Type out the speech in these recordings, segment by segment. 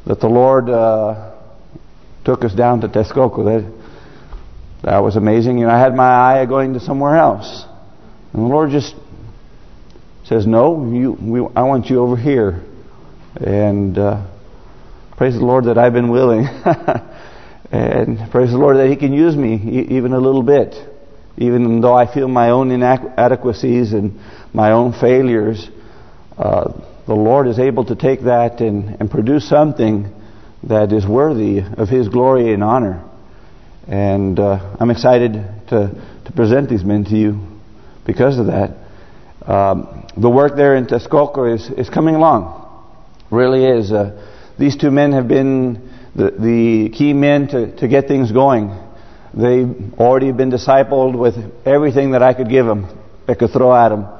that the Lord took us down to Texcoco. That was amazing. You know, I had my eye going to somewhere else, and the Lord just says, "No, I want you over here." And praise the Lord that I've been willing, and praise the Lord that He can use me even a little bit, even though I feel my own inadequacies and my own failures. The Lord is able to take that and produce something that is worthy of His glory and honor. And I'm excited to present these men to you because of that. The work there in Texcoco is coming along. Really is. These two men have been the key men to get things going. They've already been discipled with everything that I could give them, I could throw at them.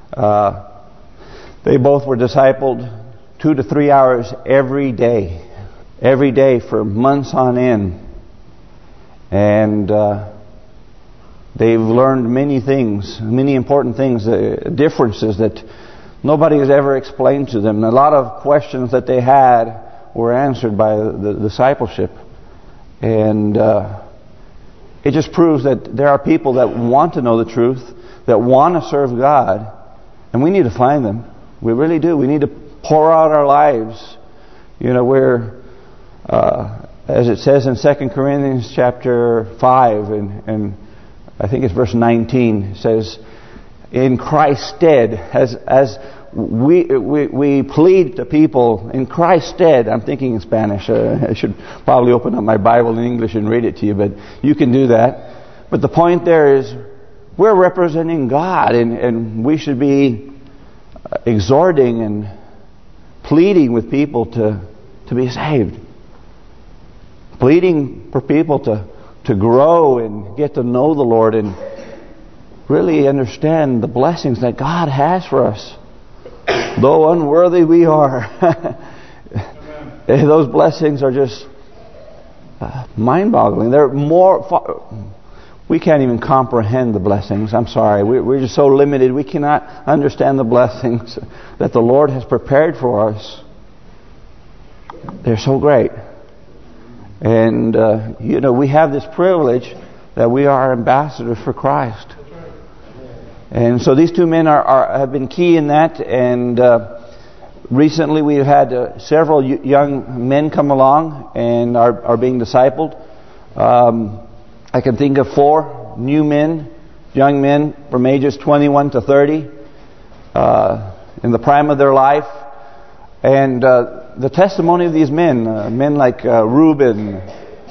They both were discipled 2 to 3 hours every day for months on end. And they've learned many things, many important things, differences that nobody has ever explained to them. A lot of questions that they had were answered by the discipleship. And it just proves that there are people that want to know the truth, that want to serve God, and we need to find them. We really do. We need to pour out our lives. You know, where, as it says in 2 Corinthians chapter 5, and I think it's verse 19, it says, in Christ's stead, as we plead to people, in Christ's stead. I'm thinking in Spanish. I should probably open up my Bible in English and read it to you, but you can do that. But the point there is, we're representing God, and we should be exhorting and pleading with people to be saved. Pleading for people to grow and get to know the Lord and really understand the blessings that God has for us. Though unworthy we are, those blessings are just mind-boggling. They're we can't even comprehend the blessings. I'm sorry. We're just so limited. We cannot understand the blessings that the Lord has prepared for us. They're so great. And, we have this privilege that we are ambassadors for Christ. And so these two men have been key in that. And recently we've had several young men come along and are being discipled. I can think of 4 new men, young men from ages 21 to 30, in the prime of their life. And the testimony of these men like Ruben,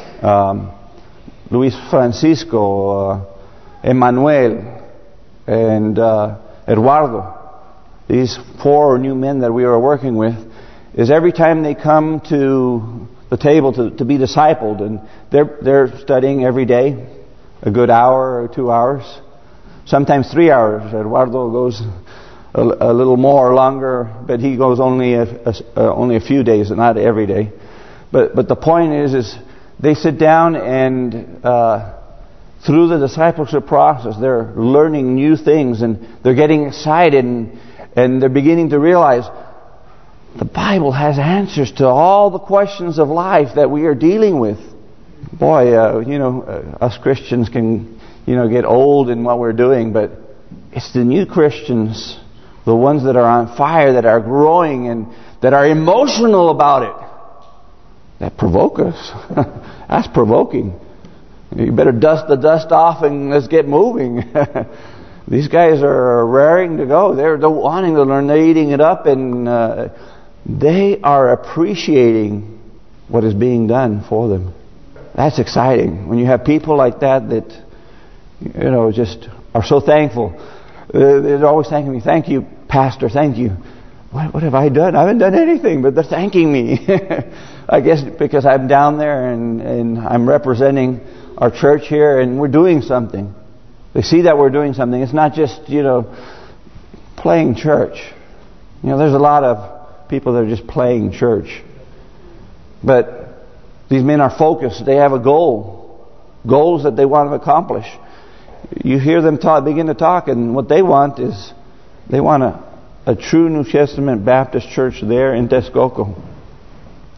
Luis Francisco, Emmanuel, and Eduardo, these 4 new men that we are working with, is every time they come to the table to be discipled, and they're studying every day, a good hour or 2 hours, sometimes 3 hours. Eduardo goes a little more, longer, but he goes only a few days, not every day. But the point is they sit down and through the discipleship process, they're learning new things, and they're getting excited, and they're beginning to realize the Bible has answers to all the questions of life that we are dealing with. Boy, us Christians can, get old in what we're doing, but it's the new Christians, the ones that are on fire, that are growing, and that are emotional about it, that provoke us. That's provoking. You better dust the dust off and let's get moving. These guys are raring to go. They're wanting to learn. They're eating it up, and they are appreciating what is being done for them. That's exciting. When you have people like that just are so thankful. They're always thanking me. Thank you, Pastor. Thank you. What have I done? I haven't done anything, but they're thanking me. I guess because I'm down there and I'm representing our church here, and we're doing something. They see that we're doing something. It's not just, playing church. There's a lot of people that are just playing church. But these men are focused. They have a goal. Goals that they want to accomplish. You hear them begin to talk, and what they want is, they want a true New Testament Baptist church there in Texcoco.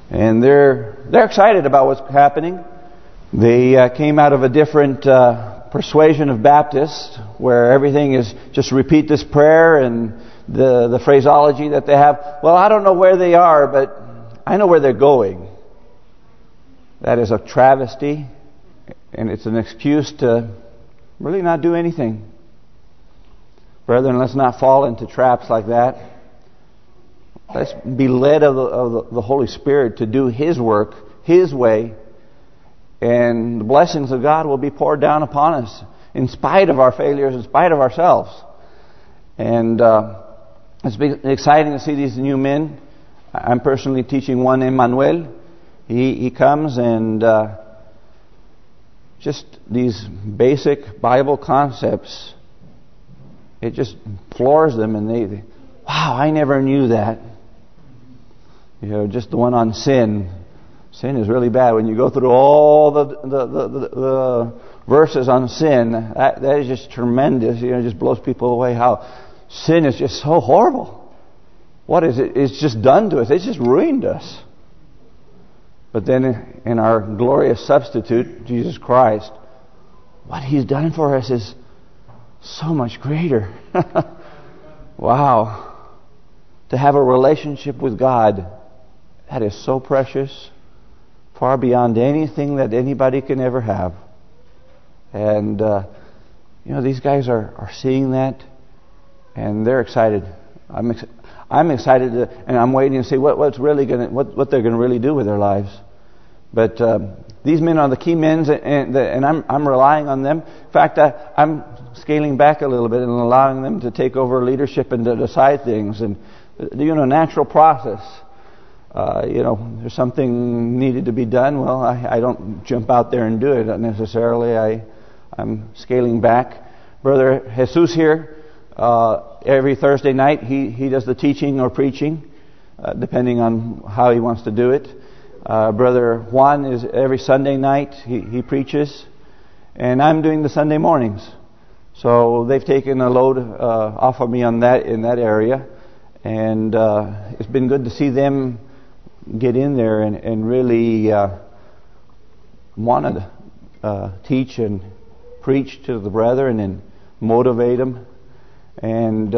And they're excited about what's happening. They came out of a different persuasion of Baptists, where everything is just repeat this prayer and the phraseology that they have. Well, I don't know where they are, but I know where they're going. That is a travesty, and it's an excuse to really not do anything. Brethren, let's not fall into traps like that. Let's be led of the Holy Spirit to do His work, His way, and the blessings of God will be poured down upon us in spite of our failures, in spite of ourselves. And it's been exciting to see these new men. I'm personally teaching one, Emmanuel. He comes and just these basic Bible concepts, it just floors them, and they wow, I never knew that. You know, just the one on sin. Sin is really bad. When you go through all the verses on sin, that is just tremendous. You know, it just blows people away how sin is just so horrible. What is it? It's just done to us. It's just ruined us. But then in our glorious substitute, Jesus Christ, what He's done for us is so much greater. Wow. To have a relationship with God, that is so precious, far beyond anything that anybody can ever have. And, you know, these guys are seeing that, and they're excited. I'm excited, and I'm waiting to see what they're going to really do with their lives. But these men are the key men, and I'm relying on them. In fact, I'm scaling back a little bit and allowing them to take over leadership and to decide things. And you know, natural process. You know, there's something needed to be done. Well, I don't jump out there and do it necessarily. I'm scaling back. Brother Jesus here, every Thursday night he does the teaching or preaching, depending on how he wants to do it. Brother Juan is every Sunday night he preaches, and I'm doing the Sunday mornings. So they've taken a load off of me in that area, and it's been good to see them get in there and really want to teach and preach to the brethren and motivate them. And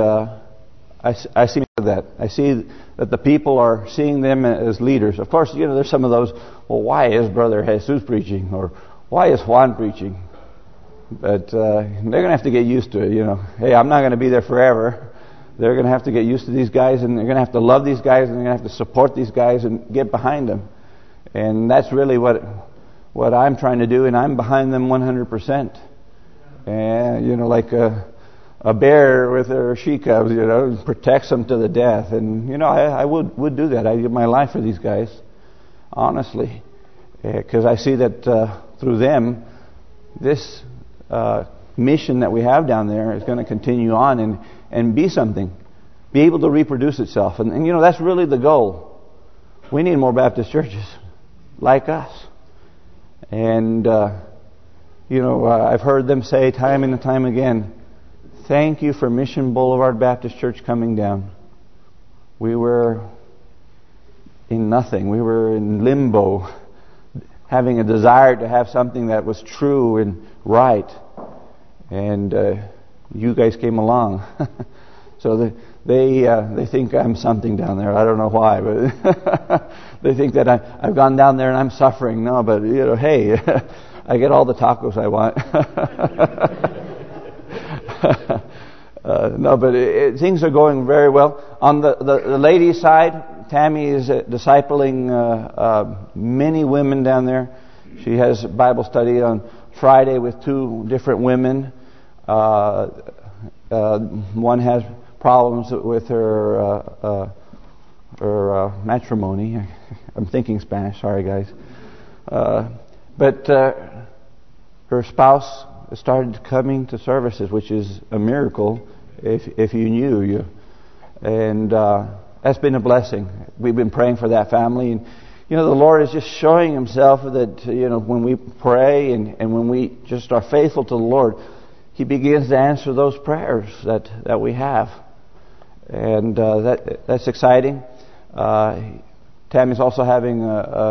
I see that. I see that the people are seeing them as leaders. Of course, you know, there's some of those, well, why is Brother Jesus preaching? Or why is Juan preaching? But they're going to have to get used to it, you know. Hey, I'm not going to be there forever. They're going to have to get used to these guys, and they're going to have to love these guys, and they're going to have to support these guys and get behind them. And that's really what I'm trying to do, and I'm behind them 100%. And, you know, like a bear with her she cubs, you know, protects them to the death. And, you know, I would do that. I give my life for these guys, honestly. Because I see that through them, this mission that we have down there is going to continue on and be something. Be able to reproduce itself. And you know, that's really the goal. We need more Baptist churches like us. And, you know, I've heard them say time and time again, thank you for Mission Boulevard Baptist Church coming down. We were in nothing. We were in limbo, having a desire to have something that was true and right. And you guys came along. So they think I'm something down there. I don't know why, but they think that I've gone down there and I'm suffering. No, but you know, hey, I get all the tacos I want. No, but things are going very well. On the ladies' side, Tammy is discipling many women down there. She has Bible study on Friday with 2 different women. One has problems with her matrimony. I'm thinking Spanish. Sorry, guys. But her spouse started coming to services, which is a miracle if you knew. And that's been a blessing. We've been praying for that family. And, you know, the Lord is just showing Himself that, you know, when we pray and when we just are faithful to the Lord, He begins to answer those prayers that we have. And that's exciting. Tammy's also having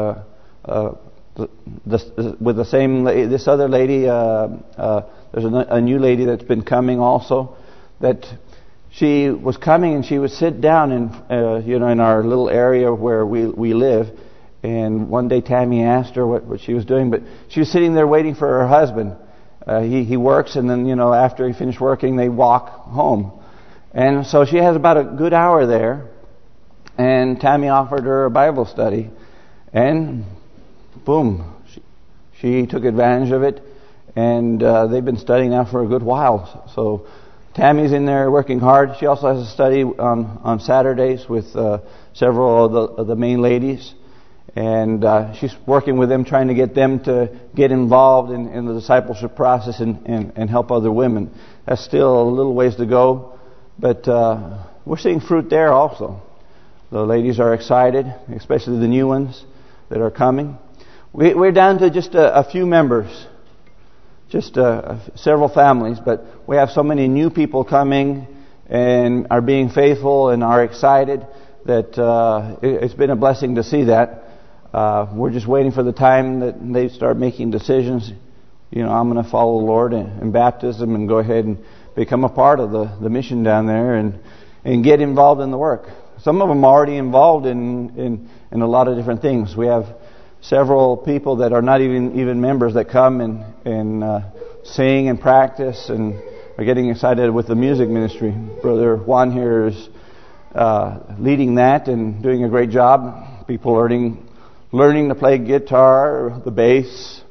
with the same this other lady. There's a new lady that's been coming also. That she was coming and she would sit down in our little area where we live. And one day Tammy asked her what she was doing, but she was sitting there waiting for her husband. He works, and then after he finished working, they walk home. And so she has about a good hour there. And Tammy offered her a Bible study, and boom, she took advantage of it. And they've been studying now for a good while. So Tammy's in there working hard. She also has a study on Saturdays with several of the main ladies. And she's working with them, trying to get them to get involved in the discipleship process and help other women. That's still a little ways to go, but we're seeing fruit there also. The ladies are excited, especially the new ones that are coming. We're down to just a few members, just several families, but we have so many new people coming and are being faithful and are excited that it's been a blessing to see that. We're just waiting for the time that they start making decisions. I'm going to follow the Lord in baptism and go ahead and become a part of the mission down there and get involved in the work. Some of them are already involved in a lot of different things. We have several people that are not even members that come and sing and practice and are getting excited with the music ministry. Brother Juan here is leading that and doing a great job. People learning to play guitar, the bass,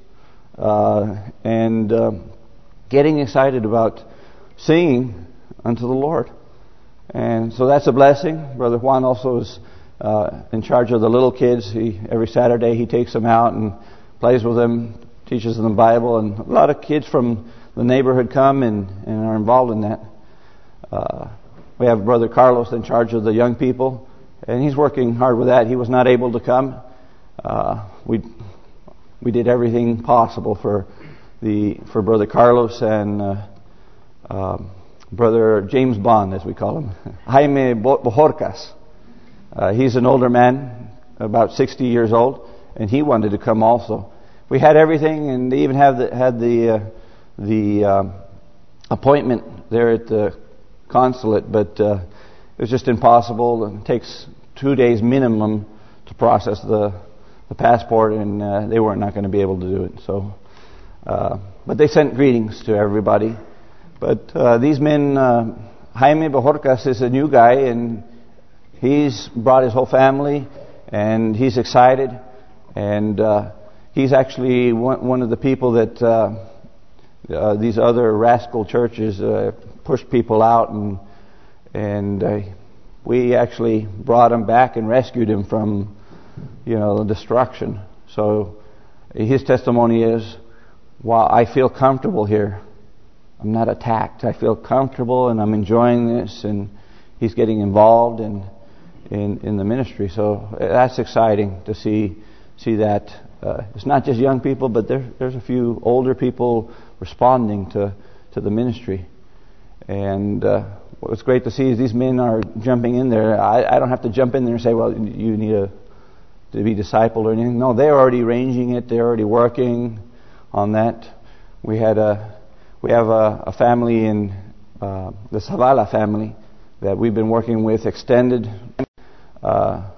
and getting excited about singing unto the Lord. And so that's a blessing. Brother Juan also is in charge of the little kids. Every Saturday he takes them out and plays with them, teaches them the Bible, and a lot of kids from the neighborhood come and are involved in that. We have Brother Carlos in charge of the young people, and he's working hard with that. He was not able to come. We did everything possible for Brother Carlos and Brother James Bond, as we call him, Jaime Bojorcas. He's an older man, about 60 years old, and he wanted to come also. We had everything, and they even had the appointment there at the consulate, but it was just impossible. It takes 2 days minimum to process the passport, and they were not going to be able to do it. So, but they sent greetings to everybody. But these men, Jaime Bojorcas is a new guy, and he's brought his whole family, and he's excited, and he's actually one of the people that these other rascal churches push people out, and we actually brought him back and rescued him from the destruction. So his testimony is, while I feel comfortable here, I'm not attacked. I feel comfortable and I'm enjoying this, and he's getting involved in the ministry. So that's exciting to see that. It's not just young people, but there's a few older people responding to the ministry. And what's great to see is these men are jumping in there. I don't have to jump in there and say, well, you need to be discipled or anything. No, they're already arranging it. They're already working on that. We have a family in the Zavala family that we've been working with extended. The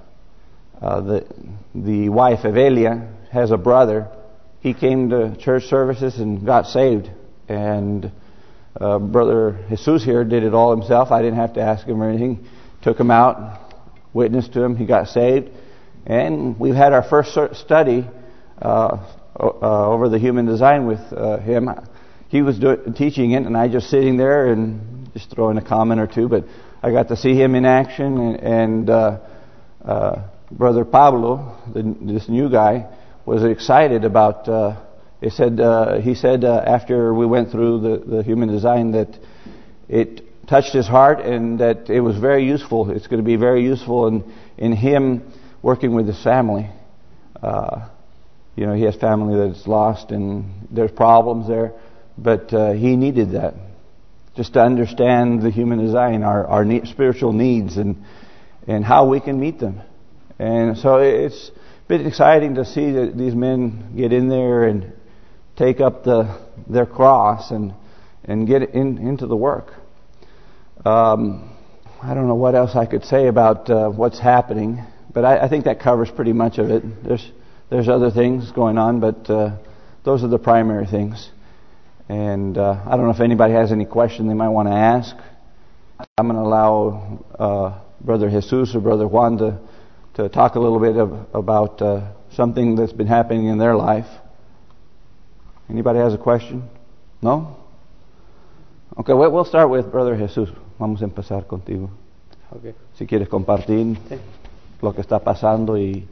wife, Evelia, has a brother. He came to church services and got saved. And Brother Jesus here did it all himself. I didn't have to ask him or anything. Took him out, witnessed to him. He got saved. And we've had our first study over the human design with him. He was teaching it, and I just sitting there and just throwing a comment or two. But I got to see him in action, and Brother Pablo, this new guy, was excited about. He said after we went through the human design that it touched his heart and that it was very useful. It's going to be very useful in him working with his family. He has family that's lost and there's problems there, but he needed that just to understand the human design, our spiritual needs and how we can meet them. And so it's a bit exciting to see that these men get in there and take up their cross and get into the work. I don't know what else I could say about what's happening, but I think that covers pretty much of it. There's other things going on, but those are the primary things. And I don't know if anybody has any question they might want to ask. I'm going to allow Brother Jesus or Brother Juan to talk a little bit about something that's been happening in their life. Anybody has a question? No? Okay, we'll start with Brother Jesus. Vamos a empezar contigo. Okay. Si quieres compartir lo que está pasando y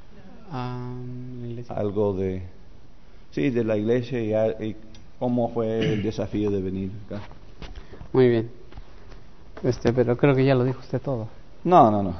algo de la iglesia y cómo fue el desafío de venir acá. Muy bien. Pero creo que ya lo dijo usted todo. No.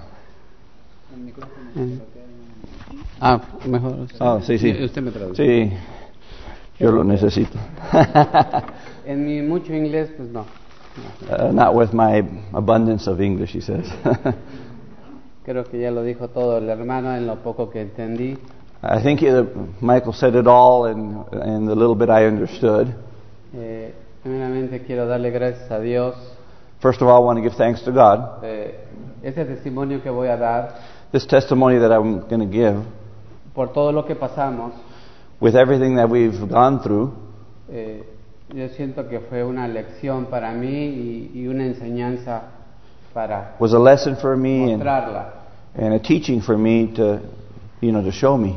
Mejor. Sí. Usted me traduce. Sí, yo lo necesito. En mi mucho inglés, pues no. Not with my abundance of English, he says. Creo que ya lo dijo todo el hermano en lo poco que entendí. I think Michael said it all in the little bit I understood. Primeramente quiero darle gracias a Dios. First of all, I want to give thanks to God. Ese testimonio que voy a dar, this testimony that I'm going to give, por todo lo que pasamos, with everything that we've gone through, yo siento que fue una lección para mí y una enseñanza para was a lesson for me mostrarla. And a teaching for me to show me.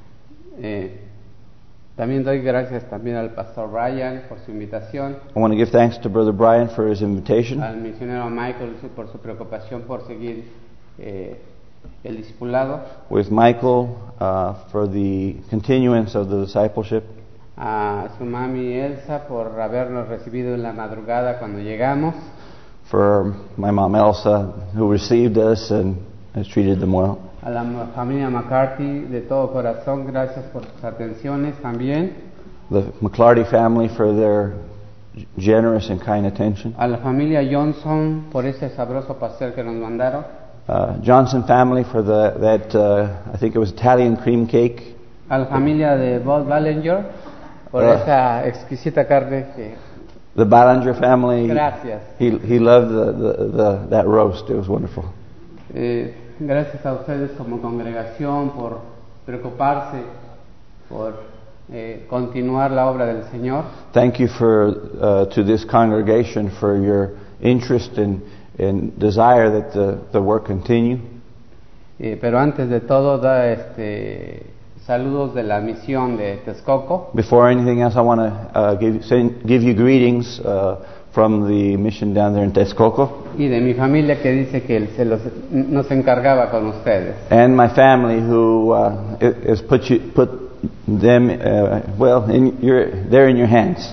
También doy gracias también al pastor Brian por su invitación. I want to give thanks to Brother Brian for his invitation. Al misionero Michael por su preocupación por seguir el discipulado. With Michael for the continuance of the discipleship. A su mami Elsa por habernos recibido en la madrugada cuando llegamos. For my mom Elsa, who received us and has treated them well. A la familia McCarthy de todo corazón, gracias por sus atenciones también. The McClarty family for their generous and kind attention. A la familia Johnson por ese sabroso pastel que nos mandaron. Johnson family for that I think it was Italian cream cake. A la familia de Bob Ballinger por esa exquisita carne que... The Ballinger family. Gracias. He loved that roast. It was wonderful. Gracias a ustedes como congregación por preocuparse por continuar la obra del Señor. Thank you to this congregation for your interest and desire that the work continue. Pero antes de todo saludos de la misión de Texcoco. Before anything else, I want to give you greetings from the mission down there in Texcoco. Y de mi familia que dice que nos encargaba con ustedes. And my family who has put them they're in your hands.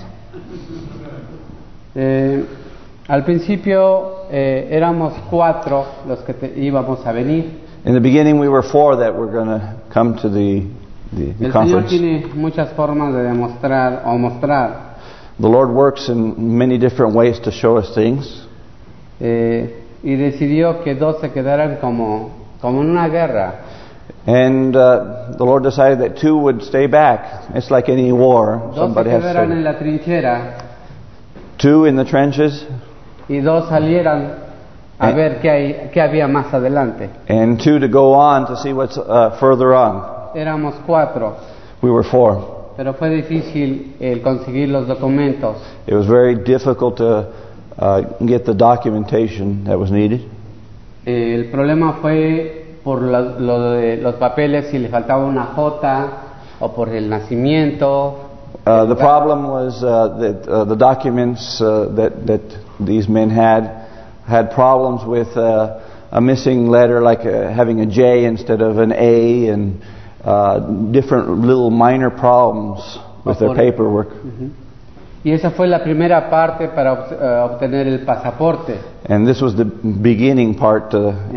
Al principio éramos 4 los que íbamos a venir. In the beginning we were 4 that were going to come to the El conference. Señor tiene muchas formas de demostrar o mostrar. The Lord works in many different ways to show us things. Y decidió que 2 se quedaran como en una guerra. And the Lord decided that 2 would stay back. It's like any war. 2 se quedaran en la trinchera. 2 in the trenches. Y 2 salieran a ver qué había más adelante. And 2 to go on to see what's further on. Éramos 4. We were 4. Pero fue difícil el conseguir los documentos. It was very difficult to get the documentation that was needed. El problema fue por lo de los papeles, si le faltaba una J o por el nacimiento. The problem was that the documents that these men had problems with a missing letter, like having a J instead of an A, and different little minor problems with their paperwork. Y esa fue la primera parte para obtener el pasaporte. And this was the beginning part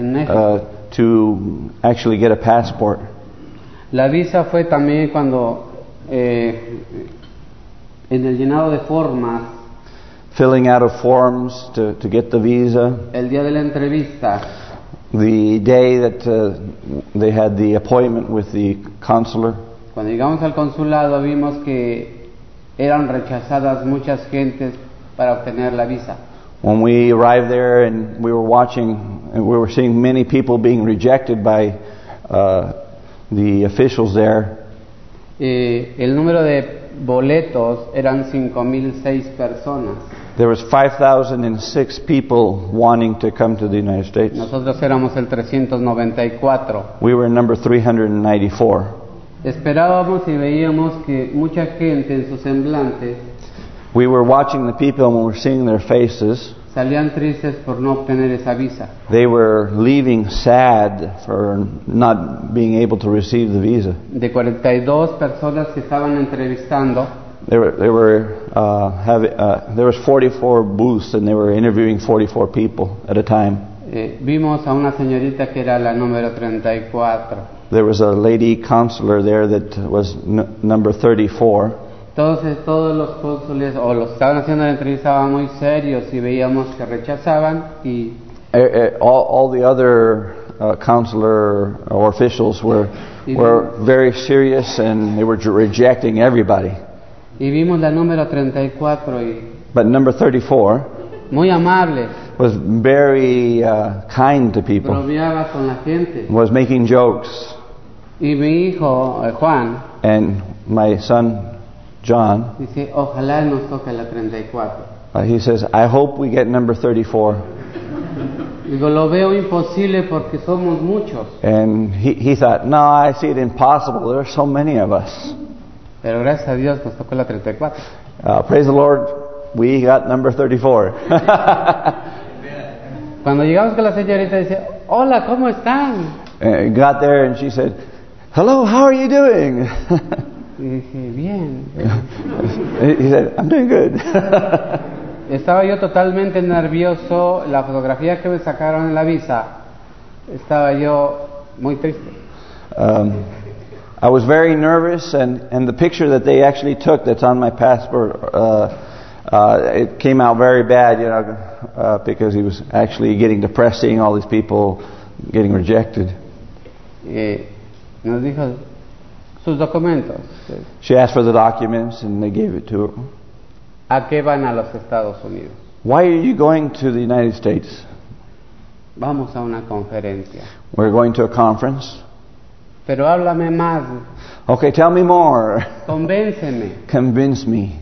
to actually get a passport. La visa fue también cuando en el llenado de formas, filling out of forms to get the visa. El día de la entrevista, the day that they had the appointment with the consular, Cuando llegamos al consulado vimos que eran rechazadas muchas gentes para obtener la visa. when we arrived there and we were watching, and we were seeing many people being rejected by the officials there. El número de boletos eran 5,006 personas. There was 5,006 people wanting to come to the United States. Nosotros éramos el 394. We were number 394. Esperábamos y veíamos que mucha gente en sus semblantes We were watching the people and we were seeing their faces. salían tristes por no obtener esa visa. They were leaving sad for not being able to receive the visa. De 42 personas que estaban entrevistando, There was 44 booths and they were interviewing 44 people at a time. vimos a una señorita que era la número 34. There was a lady consular there that was number 34. Todos los cónsules o los que estaban haciendo la entrevista estaban muy serios y veíamos que rechazaban y All the other consular or officials were very serious and they were rejecting everybody. y vimos la número 34 y But number 34 muy amable, was very kind to people, bromeaba con la gente. was making jokes. Y mi hijo Juan And my son John, dice, ojalá nos toque la 34. he says, I hope we get number 34. Digo, lo veo imposible porque somos muchos. And he thought, no, I see it impossible. There are so many of us. Pero gracias a Dios nos tocó la 34. Praise the Lord, we got number 34. Cuando llegamos con la señorita dice, hola, ¿cómo están? Got there and she said, hello, how are you doing? Y dije, bien. He said, I'm doing good. Estaba yo totalmente nervioso. La fotografía que me sacaron en la visa, estaba yo muy triste. I was very nervous, and the picture that they actually took that's on my passport, it came out very bad, because he was actually getting depressed seeing all these people getting rejected. Nos dijo sus documentos. She asked for the documents, and they gave it to her. ¿A qué van a los Estados Unidos? Why are you going to the United States? Vamos a una conferencia. We're going to a conference. Pero háblame más, Okay, tell me more. convénceme. Convince me.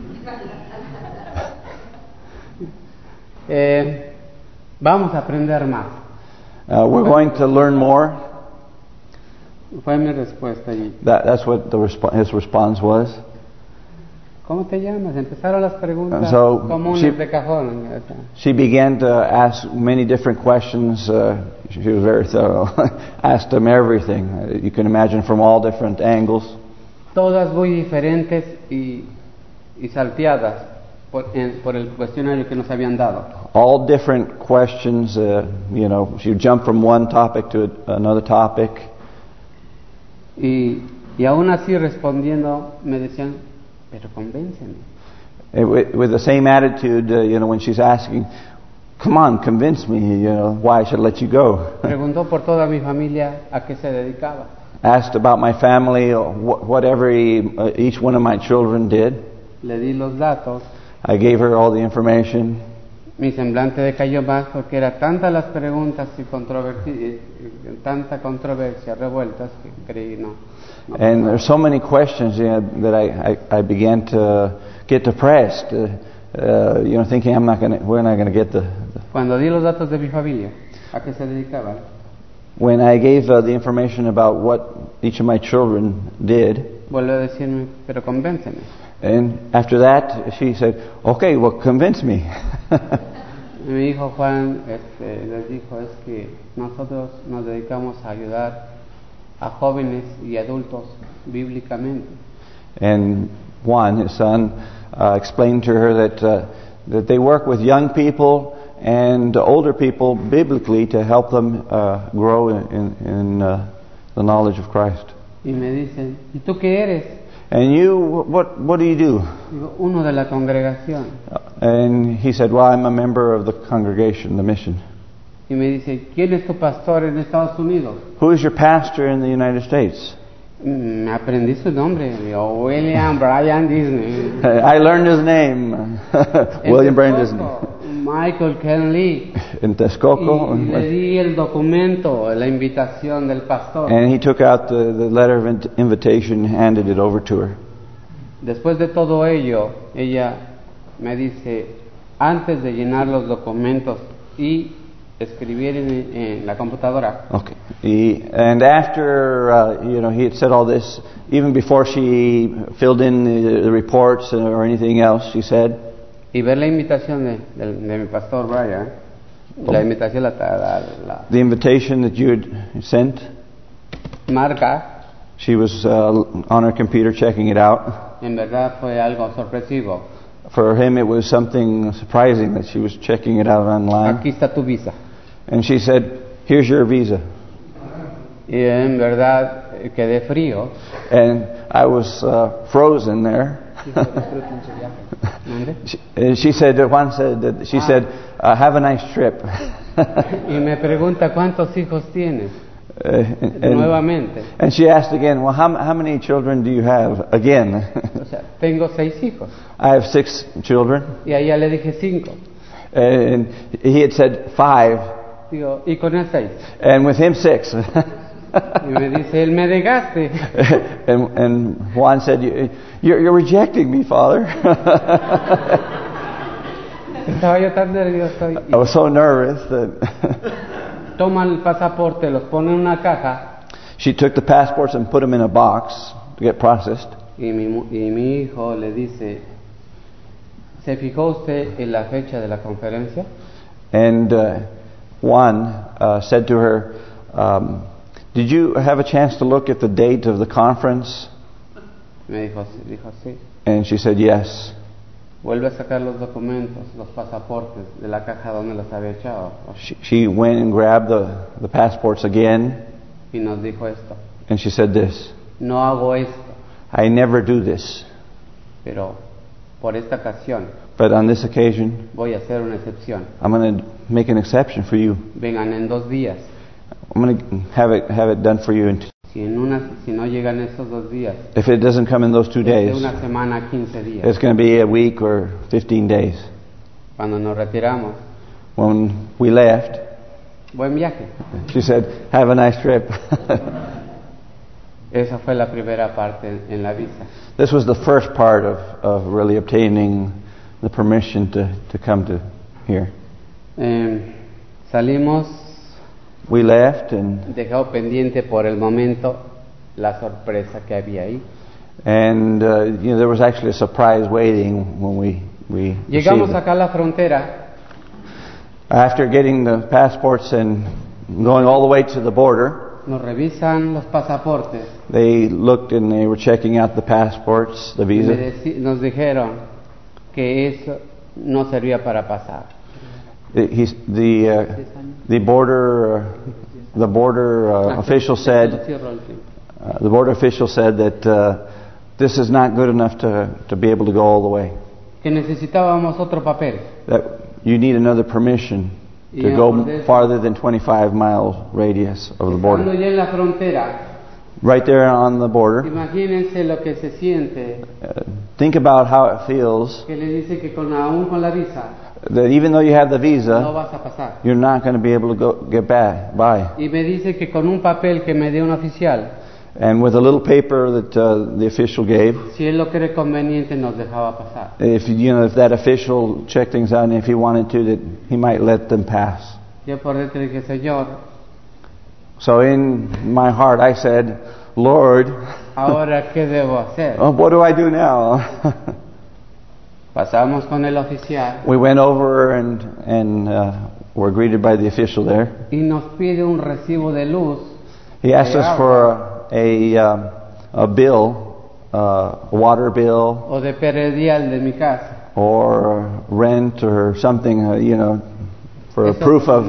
Vamos a aprender más. We're going to learn more. Fue mi respuesta allí. That's what his response was. ¿Cómo te llamas? Empezaron las preguntas So, comunes de cajón. She began to ask many different questions. She was very thorough. Asked him everything. You can imagine from all different angles. Todas muy diferentes y salteadas por el cuestionario que nos habían dado. All different questions. She would jump from one topic to another topic. Y aún así respondiendo me decían, pero convénceme. With the same attitude, when she's asking, come on, convince me, why I should let you go. Preguntó por toda mi familia a qué se dedicaba. Asked about my family, what each one of my children did. Le di los datos. I gave her all the information. Mi semblante decayó más porque eran tantas las preguntas y tanta controversia revueltas que creí no. And there's so many questions that I began to get depressed, thinking we're not going to get the. Cuando di los datos de mi familia, a qué se dedicaban. When I gave the information about what each of my children did. Volvió a decirme, pero convénceme. And after that, she said, okay, well, convince me. Mi hijo Juan les dijo, es que nosotros nos dedicamos a ayudar a jóvenes y adultos bíblicamente. And Juan, his son, explained to her that they work with young people and older people biblically to help them grow in the knowledge of Christ. Y me dicen, ¿y tú qué eres? And you, what do you do? Digo, uno de la congregación. And he said, well, I'm a member of the congregation, the mission. Y me dice, ¿quién es tu pastor en Estados Unidos? Who is your pastor in the United States? Me aprendí su nombre, digo, William Bryan Disney. I learned his name, William Bryan Disney. Michael Ken Lee. In Texcoco. Y le di el documento, la invitación del pastor. And he took out the letter of invitation, handed it over to her. Después de todo ello, ella me dice, antes de llenar los documentos y escribir en la computadora. Okay. And after he had said all this, even before she filled in the reports or anything else, she said. Y ver la invitación de mi pastor Brian, la invitación the invitation that you had sent. Marca. She was on her computer checking it out. En verdad fue algo sorpresivo. For him, it was something surprising that she was checking it out online. Aquí está tu visa. And she said, "Here's your visa." Y en verdad quedé frío. And I was frozen there. She said, Juan said that she said, "Have a nice trip." Y me pregunta cuántos hijos tienes. Nuevamente. And she asked again, "Well, how many children do you have?" Again. O sea, tengo 6 hijos. I have 6 children. Y a ella le dije 5. And he had said 5. Digo, y con el 6. And with him 6. Y me dice, él me negaste. And Juan said, "You're rejecting me, Father." Estaba yo tan nervioso. I was so nervous that toma el pasaporte, los pone en una caja. She took the passports and put them in a box to get processed. Y mi hijo le dice, ¿se fijó usted en la fecha de la conferencia? And Juan said to her, "Did you have a chance to look at the date of the conference?" Me dijo sí. And she said yes. Vuelve a sacar los documentos, los pasaportes de la caja donde los había echado. She went and grabbed the passports again. Y nos dijo esto. And she said this. No hago esto. I never do this. Pero por esta ocasión. But on this occasion, voy a hacer una excepción. I'm going to make an exception for you. Vengan en 2 días. I'm going to have it done for you. Si no llegan esos 2 días. If it doesn't come in those 2 days, una semana, 15 días. It's going to be a week or 15 days. Cuando nos retiramos. When we left, buen viaje. She said, "Have a nice trip." Esa fue la primera parte en la visa. This was the first part of really obtaining the permission to come to here. Salimos. We left and dejado pendiente por el momento la sorpresa que había ahí. And there was actually a surprise waiting when we llegamos acá a la frontera. After getting the passports and going all the way to the border, nos revisan los pasaportes. They looked and they were checking out the passports, the visa. Nos dijeron que eso no servía para pasar. The border official said that this is not good enough to be able to go all the way. Que necesitábamos otro papel. That you need another permission to go farther than 25 mile radius of the border. Estando ya en la frontera, right there on the border. Imagínense lo que se siente. Think about how it feels. Que le dice que aún con la visa. That even though you have the visa, no vas a pasar. You're not going to be able to get by. Y me dice que con un papel que me dio un oficial. And with a little paper that the official gave, si él lo cree conveniente, nos dejaba pasar. If that official checked things out, and if he wanted to, that he might let them pass. Yo por dentro dije, Señor. So in my heart, I said, Lord. Ahora qué debo hacer? What do I do now? Pasamos con el oficial. We went over and were greeted by the official there. Y nos pide un recibo de luz. He asked us for a bill, a water bill, o de predial de mi casa, or rent or something, for a proof of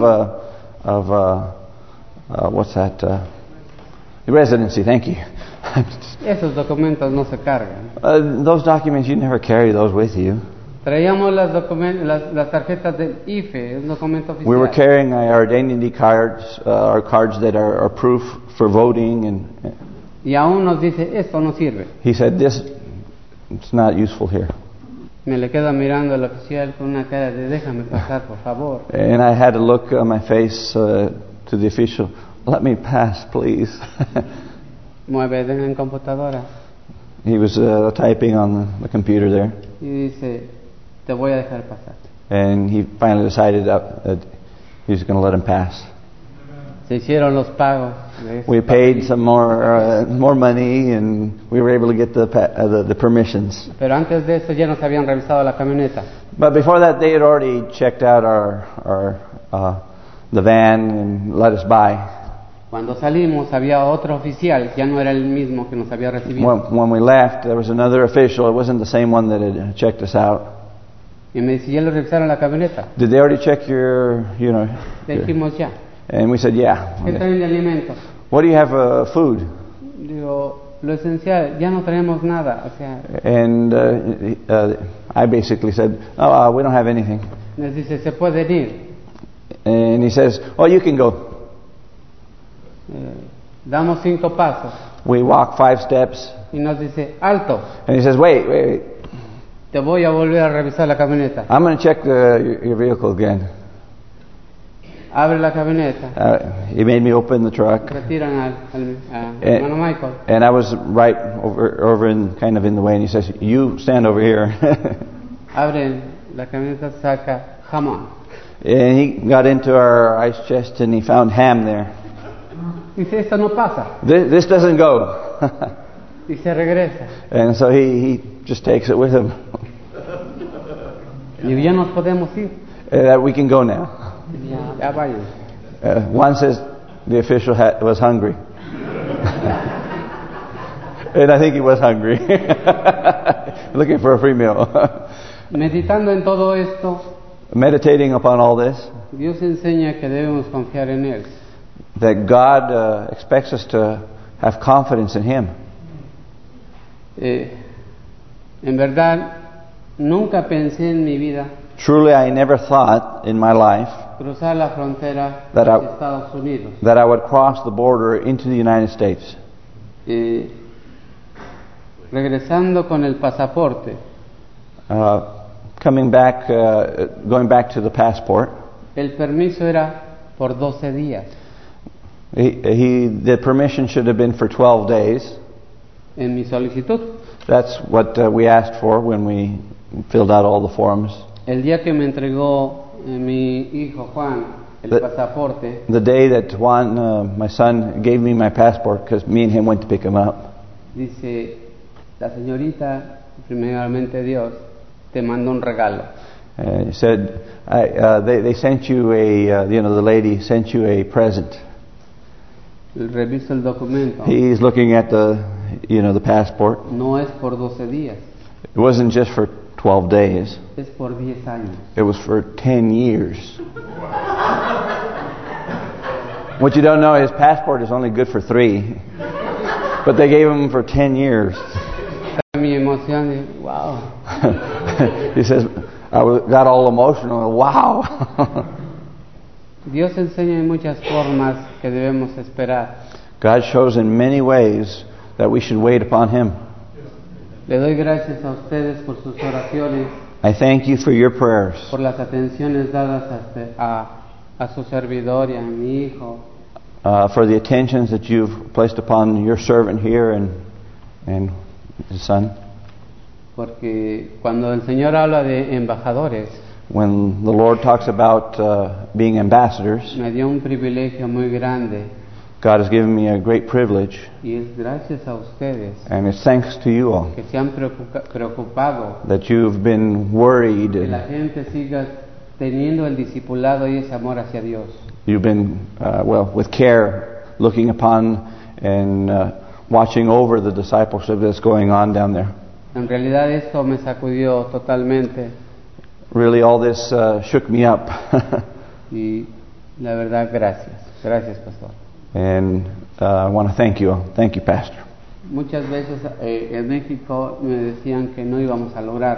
what's that? Residency. Thank you. Esos documentos no se cargan. Those documents, you never carry those with you. Traíamos las tarjetas del IFE, un documento We were oficial. carrying our identity cards, our cards that are proof for voting, and Y aún nos dice, esto no sirve. he said, it's not useful here. Me le quedo mirando al oficial con una cara de déjame pasar, por favor. And I had to look on my face to the official, let me pass, please. Mueve en computadora He was typing on the computer there. y dice, te voy a dejar pasar. And he finally decided that he was going to let him pass. Se hicieron los pagos. de ese We paid papelito. some more money, and we were able to get the permissions. Pero antes de eso ya nos habían revisado la camioneta. But before that, they had already checked out the van and let us buy. Cuando salimos había otro oficial, ya no era el mismo que nos había recibido. When we left, there was another official. It wasn't the same one that had checked us out. Y me dice, ¿ya le revisaron la camioneta? Did they already check your? Le dijimos ya. And we said, yeah. ¿Qué traen de alimentos? What do you have food? Digo, lo esencial, ya no traemos nada. O sea, And I basically said, we don't have anything. nos dice, se pueden ir. And he says, oh, you can go. Damos 5 pasos. We walk 5 steps. Y nos dice, alto, And he says, wait. te voy a volver a revisar la camioneta. I'm going to check your vehicle again. Abre la camioneta. He made me open the truck. Retiran a hermano Michael. And I was right over in kind of in the way. And he says, you stand over here. Abren la camioneta, saca jamón. And he got into our ice chest and he found ham there. Dice, esto no pasa. This doesn't go. Y se regresa. And so he just takes it with him. Y ya nos podemos ir. That we can go now. Ya vayan. One says the official was hungry. And I think he was hungry. Looking for a free meal. Meditando en todo esto, Meditating upon all this, Dios enseña que debemos confiar en Él. that God expects us to have confidence in Him. En verdad, nunca pensé en mi vida Truly, I never thought in my life cruzar la frontera That hacia Estados Unidos. that I would cross the border into the United States. Regresando con el pasaporte, Going back to the passport, el permiso era por 12 días. the permission should have been for 12 days. En mi solicitud, That's what we asked for when we filled out all the forms. el día que me entregó mi hijo Juan el pasaporte, The day that Juan, my son, gave me my passport, because me and him went to pick him up, dice, la señorita, primeramente Dios, te mandó un regalo. he said, they sent you the lady sent you a present. Reviso el documento. He's looking at the passport. No es por 12 días, It wasn't just for 12 days. es por 10 años. It was for 10 years. What you don't know, his passport is only good for 3. But they gave him for 10 years. Mi emoción es, wow. He says, got all emotional. Wow. Dios enseña en muchas formas que debemos esperar. God shows in many ways that we should wait upon Him. Le doy gracias a ustedes por sus oraciones, I thank you for your prayers, por las atenciones dadas a su servidor y a mi hijo, for the attentions that you've placed upon your servant here and his son. porque cuando el Señor habla de embajadores, When the Lord talks about being ambassadors, me dio un privilegio muy grande God has given me a great privilege, y es gracias a ustedes and it's thanks to you all que se han preocupado that you've been worried que la and gente siga teniendo el discipulado y ese amor hacia Dios. you've been, with care, looking upon and watching over the discipleship that's going on down there. En realidad esto me sacudió totalmente Really, all this shook me up. y la verdad gracias pastor. And I want to thank you. Thank you, Pastor. Muchas veces en México me decían que no íbamos a lograrlo.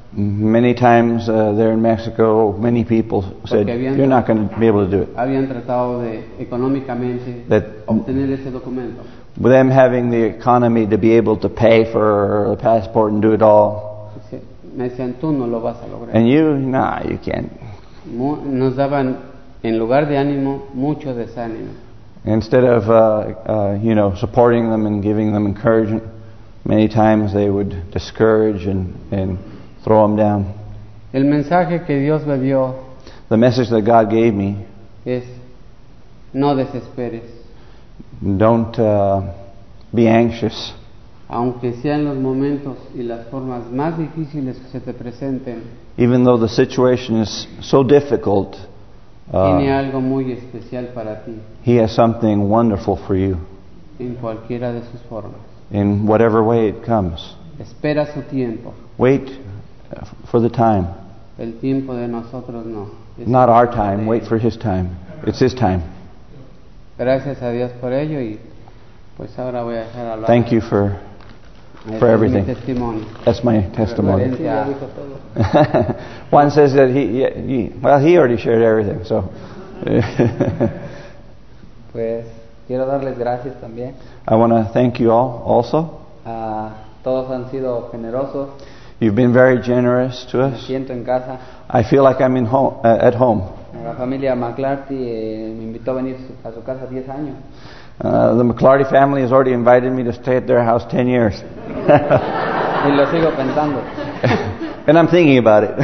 Many times there in Mexico, many people said, "You're not going to be able to do it." Habían tratado de económicamente obtener ese documento. With them having the economy to be able to pay for the passport and do it all. Me decían, tú no lo vas a lograr. And you, nah, you can't. Nos daban, en lugar de ánimo, mucho desánimo. Instead of, supporting them and giving them encouragement, many times they would discourage and throw them down. El mensaje que Dios me dio, the message that God gave me, es no desesperes. Don't be anxious. Aunque sean los momentos y las formas más difíciles que se te presenten, even though the situation is so difficult, tiene algo muy especial para ti. He has something wonderful for you. En cualquiera de sus formas. In whatever way it comes. Espera su tiempo. Wait for the time. El tiempo de nosotros no. Not our time. Wait for His time. It's His time. Gracias a Dios por ello y pues ahora voy a dejar hablar. Thank you for everything. That's my testimony. Juan says that he already shared everything. So. Pues quiero darles gracias también. I want to thank you all also. Todos han sido generosos. You've been very generous to us. Me siento en casa. I feel like I'm at home. La familia McClarty me invitó a venir a su casa 10 años. The McClarty family has already invited me to stay at their house 10 years. Y lo sigo pensando. And I'm thinking about it.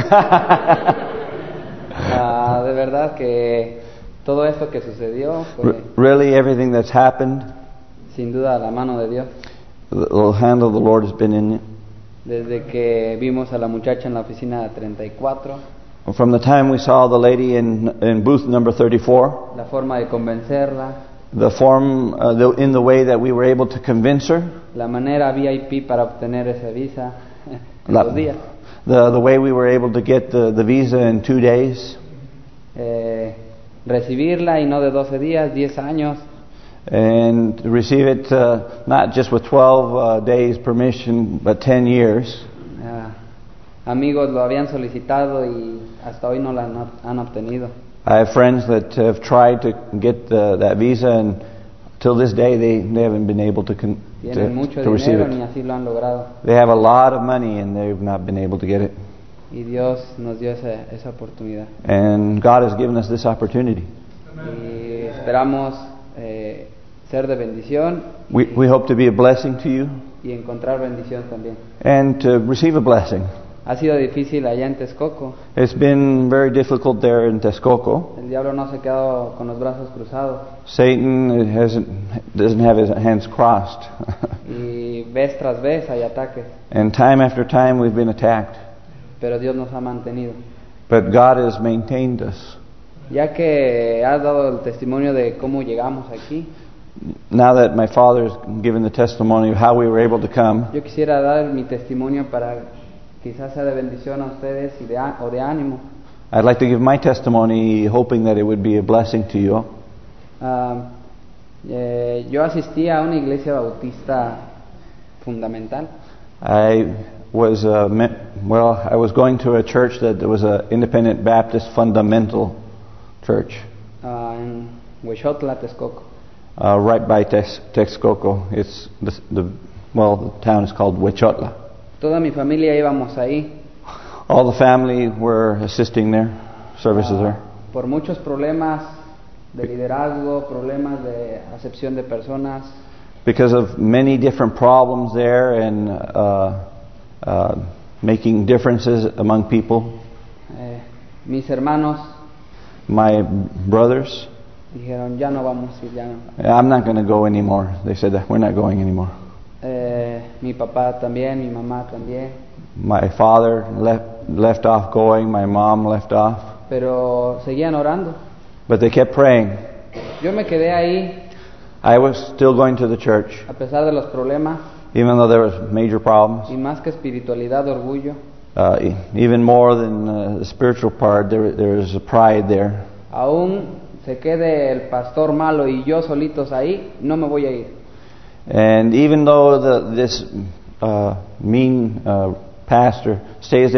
De verdad que todo esto que sucedió fue really everything that's happened, sin duda la mano de Dios. The hand of the Lord has been in it. Desde que vimos a la muchacha en la oficina 34. From the time we saw the lady in booth number 34. La forma de convencerla. The form, in the way that we were able to convince her. La manera VIP para obtener esa visa en 2 días. The way we were able to get the visa in 2 days. Recibirla y no de 12 días, 10 años. And to receive it not just with 12 days permission, but 10 years. Amigos lo habían solicitado y hasta hoy no la han obtenido. I have friends that have tried to get that visa, and till this day they haven't been able to receive it. Ni así lo han logrado. They have a lot of money and they've not been able to get it. Y Dios nos dio esa oportunidad. And God has given us this opportunity. Y esperamos ser de bendición. We hope to be a blessing to you. Y encontrar bendición también. And to receive a blessing. Ha sido difícil allá en Texcoco. It's been very difficult there in Texcoco. El diablo no se ha quedado con los brazos cruzados. Satan doesn't have his hands crossed. Y vez tras vez hay ataques. And time after time we've been attacked. Pero Dios nos ha mantenido. But God has maintained us. Ya que has dado el testimonio de cómo llegamos aquí. Now that my father has given the testimony of how we were able to come. Yo quisiera dar mi testimonio para quizás sea de bendición a ustedes o de ánimo. I'd like to give my testimony, hoping that it would be a blessing to you. Yo asistí a una iglesia bautista fundamental. I was going to a church that was an independent Baptist fundamental church. En Huexotla, Texcoco. Right by Texcoco. It's the town is called Huexotla. Toda mi familia íbamos ahí. All the family were assisting there, services there. Por muchos problemas de liderazgo, problemas de acepción de personas. Because of many different problems there and making differences among people. Mis hermanos. My brothers. Dijeron, ya no vamos a ir, ya no. I'm not going to go anymore. They said that we're not going anymore. Mi papá también, mi mamá también. My father left off going. My mom left off. Pero seguían orando. But they kept praying. Yo me quedé ahí. I was still going to the church. A pesar de los problemas. Even though there was major problems. Y más que espiritualidad, orgullo. Even more than the spiritual part, there is a pride there. Aún se quede el pastor malo y yo solitos ahí, no me voy a ir. And even though this mean pastor stays there,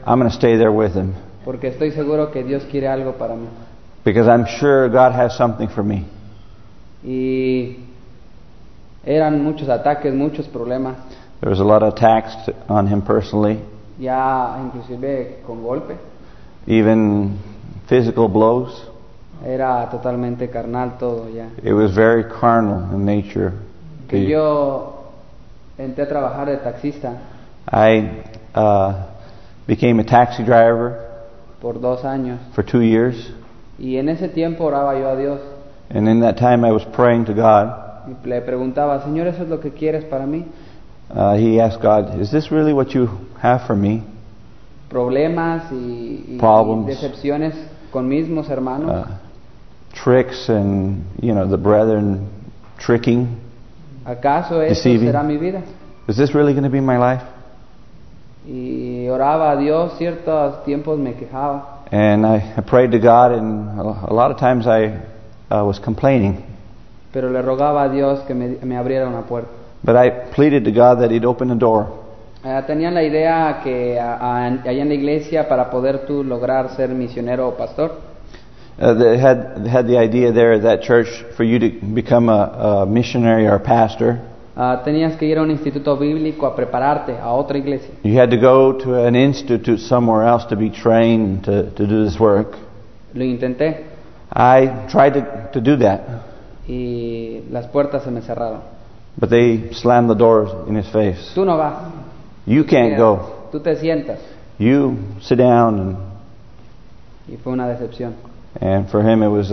I'm going to stay there with him. porque estoy seguro que Dios quiere algo para mí. Because I'm sure God has something for me. Y eran muchos ataques, muchos problemas, There was a lot of attacks on him personally, ya inclusive con golpe. even physical blows. Era totalmente carnal todo ya. It was very carnal in nature. Que yo entré a trabajar de taxista I became a taxi driver por 2 años. for 2 years. Y en ese tiempo oraba yo a Dios And in that time I was praying to God. y le preguntaba, Señor, ¿eso es lo que quieres para mí? He asked God, is this really what you have for me? Problemas y Problems. decepciones con mismos hermanos. Tricks and, the brethren tricking. ¿Acaso eso deceiving. será mi vida? Is this really going to be my life? Y oraba a Dios, ciertos tiempos me quejaba. And I prayed to God, and a lot of times I was complaining. Pero le rogaba a Dios que me abriera una puerta. But I pleaded to God that He'd open the door. Tenían la idea que allá en la iglesia, para poder tú lograr ser misionero o pastor, They had the idea there at that church for you to become a missionary or a pastor. tenías que ir a un instituto bíblico a prepararte a otra iglesia. You had to go to an institute somewhere else to be trained to do this work. Lo intenté I tried to do that, y las puertas se me cerraron. but they slammed the doors in his face. Tú no vas. You can't go. Tú te sientas. You sit down. Y fue una decepción. And for him it was,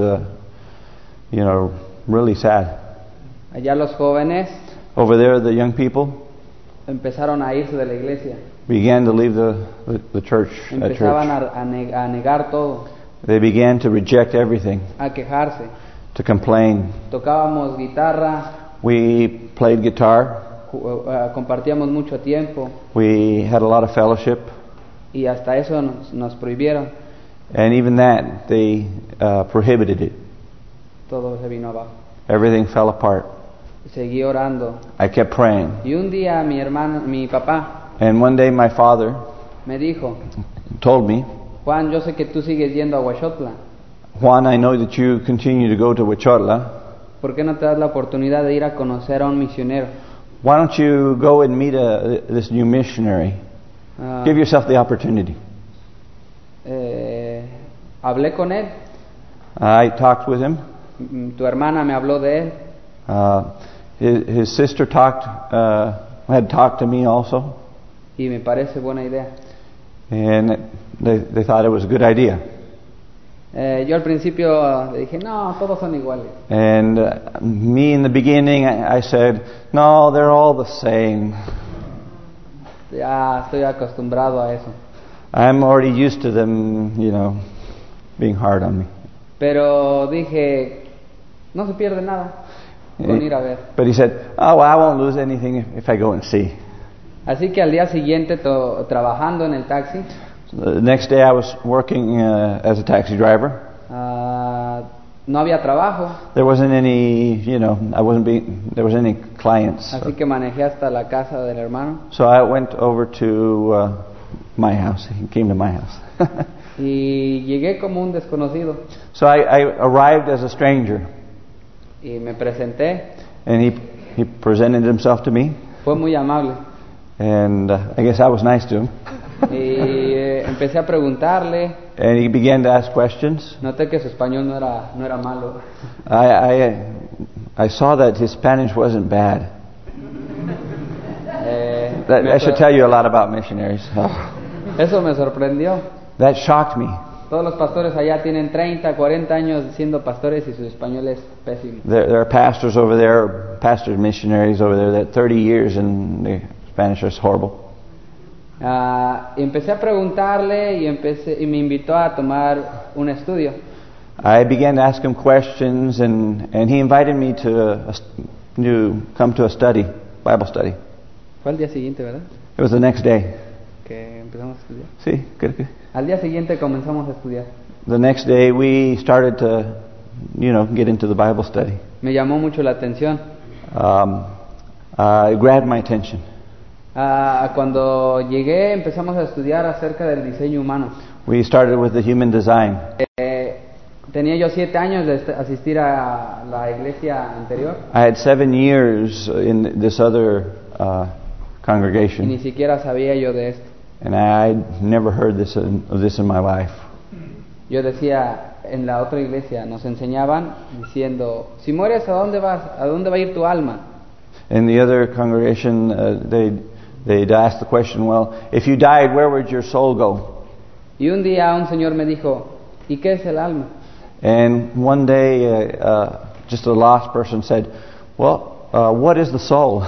really sad. Allá los jóvenes Over there, the young people empezaron a irse de la iglesia. began to leave the church. That Empezaban church. a negar todo, They began to reject everything, a quejarse. to complain. Tocábamos guitarra, We played guitar. compartíamos mucho tiempo We had a lot of fellowship. y hasta eso nos prohibieron. And even that, they prohibited it. Todo se vino abajo. Everything fell apart. Seguí orando. I kept praying. Y un día mi papá And one day my father me dijo, told me, Juan, yo sé que tú sigues yendo a Huachotla. Juan, I know that you continue to go to Huachotla. ¿Por qué no te das la oportunidad de ir a conocer a un misionero? Why don't you go and meet this new missionary? Ah, Give yourself the opportunity. Hablé con él. I talked with him. Tu hermana me habló de él. His sister had talked to me also. Y me parece buena idea. And they thought it was a good idea. Yo al principio le dije, no, todos son iguales. And me in the beginning, I said, no, they're all the same. Ya estoy acostumbrado a eso. I'm already used to them, being hard on me. Pero dije, no se pierde nada con ir a ver. But he said, oh, well, I won't lose anything if I go and see. Así que al día siguiente, trabajando en el taxi, The next day I was working as a taxi driver. no había trabajo. There wasn't any, there wasn't any clients. Así que manejé hasta la casa del hermano. So I went over to my house. He came to my house. Y llegué como un desconocido. So I arrived as a stranger. Y me presenté. And he presented himself to me. Fue muy amable. And I guess I was nice to him. Y empecé a preguntarle. And he began to ask questions. Noté que su español no era malo. I saw that his Spanish wasn't bad. I should tell you a lot about missionaries. Eso me sorprendió. That shocked me. Todos los pastores allá tienen 30, 40 años siendo pastores y su español es pésimo. There are pastors over there, missionaries over there that 30 years and the Spanish is horrible. Y empecé a preguntarle y me invitó a tomar un estudio. I began to ask him questions and he invited me to come to a study, Bible study. Fue al día siguiente, ¿verdad? It was the next day. Que empezamos a estudiar. Sí, good. Al día siguiente comenzamos a estudiar. The next day we started to, get into the Bible study. Me llamó mucho la atención. It grabbed my attention. Cuando llegué empezamos a estudiar acerca del diseño humano. We started with the human design. Tenía yo 7 años de asistir a la iglesia anterior. I had 7 years in this other Y congregation, ni siquiera sabía yo de esto. and I'd never heard of this in my life. Yo decía, en la otra iglesia nos enseñaban diciendo, si mueres, ¿a dónde vas? ¿A dónde va a ir tu alma? In the other congregation, they'd ask the question, well, if you died, where would your soul go? Y un día un señor me dijo, ¿y qué es el alma? And one day, just a lost person said, well, what is the soul?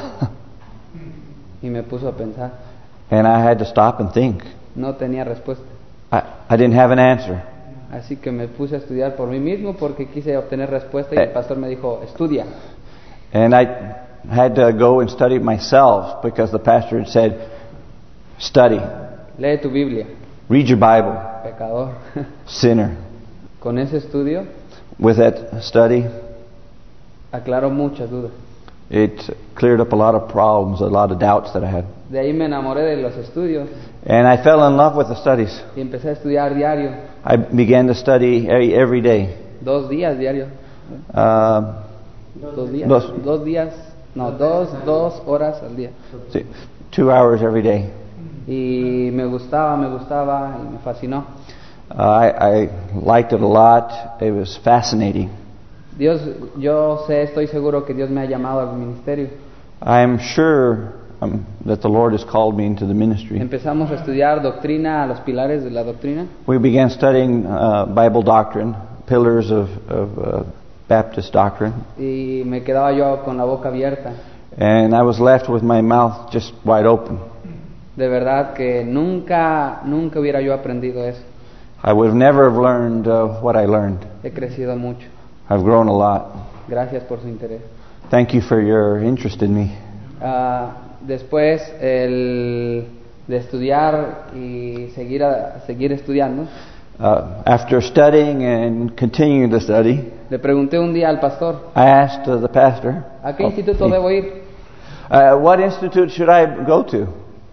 Y me puso a pensar. And I had to stop and think. No tenía respuesta. I didn't have an answer. Así que me puse a estudiar por mí mismo porque quise obtener respuesta y el pastor me dijo, estudia. And I had to go and study myself because the pastor had said, study, Lee tu Biblia, read your Bible, pecador. sinner. Con ese estudio With that study, aclaró muchas dudas. it cleared up a lot of problems, a lot of doubts that I had. De ahí me enamoré de los estudios And I fell in love with the studies. y empecé a estudiar diario, I began to study every day. 2 días diario. Uh, 2 días. Dos. 2 días. No, 2 horas al día. 2 hours every day. Y me gustaba y me fascinó. I liked it a lot. It was fascinating. Yo estoy seguro que Dios me ha llamado al ministerio. I'm sure that the Lord has called me into the ministry. Empezamos a estudiar doctrina, los pilares de la doctrina. We began studying Bible doctrine, pillars of Baptist doctrine. Y me quedaba yo con la boca abierta. And I was left with my mouth just wide open. De verdad que nunca hubiera yo aprendido eso. I would have never have learned what I learned. He crecido mucho. I've grown a lot. Gracias por su interés. Thank you for your interest in me. Después de estudiar y seguir estudiando, After studying and continuing to study, le pregunté un día al pastor, I asked the pastor, ¿a qué instituto debo ir? what institute should I go to?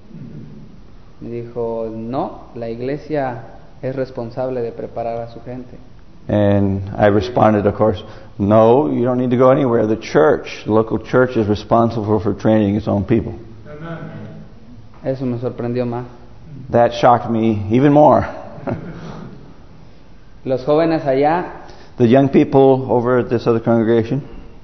Me dijo, no, la iglesia es responsable de preparar a su gente. And I responded, of course, no, you don't need to go anywhere. The church, the local church, is responsible for training its own people. Eso me sorprendió más. That shocked me even more. Los jóvenes allá, The young people over at this other congregation,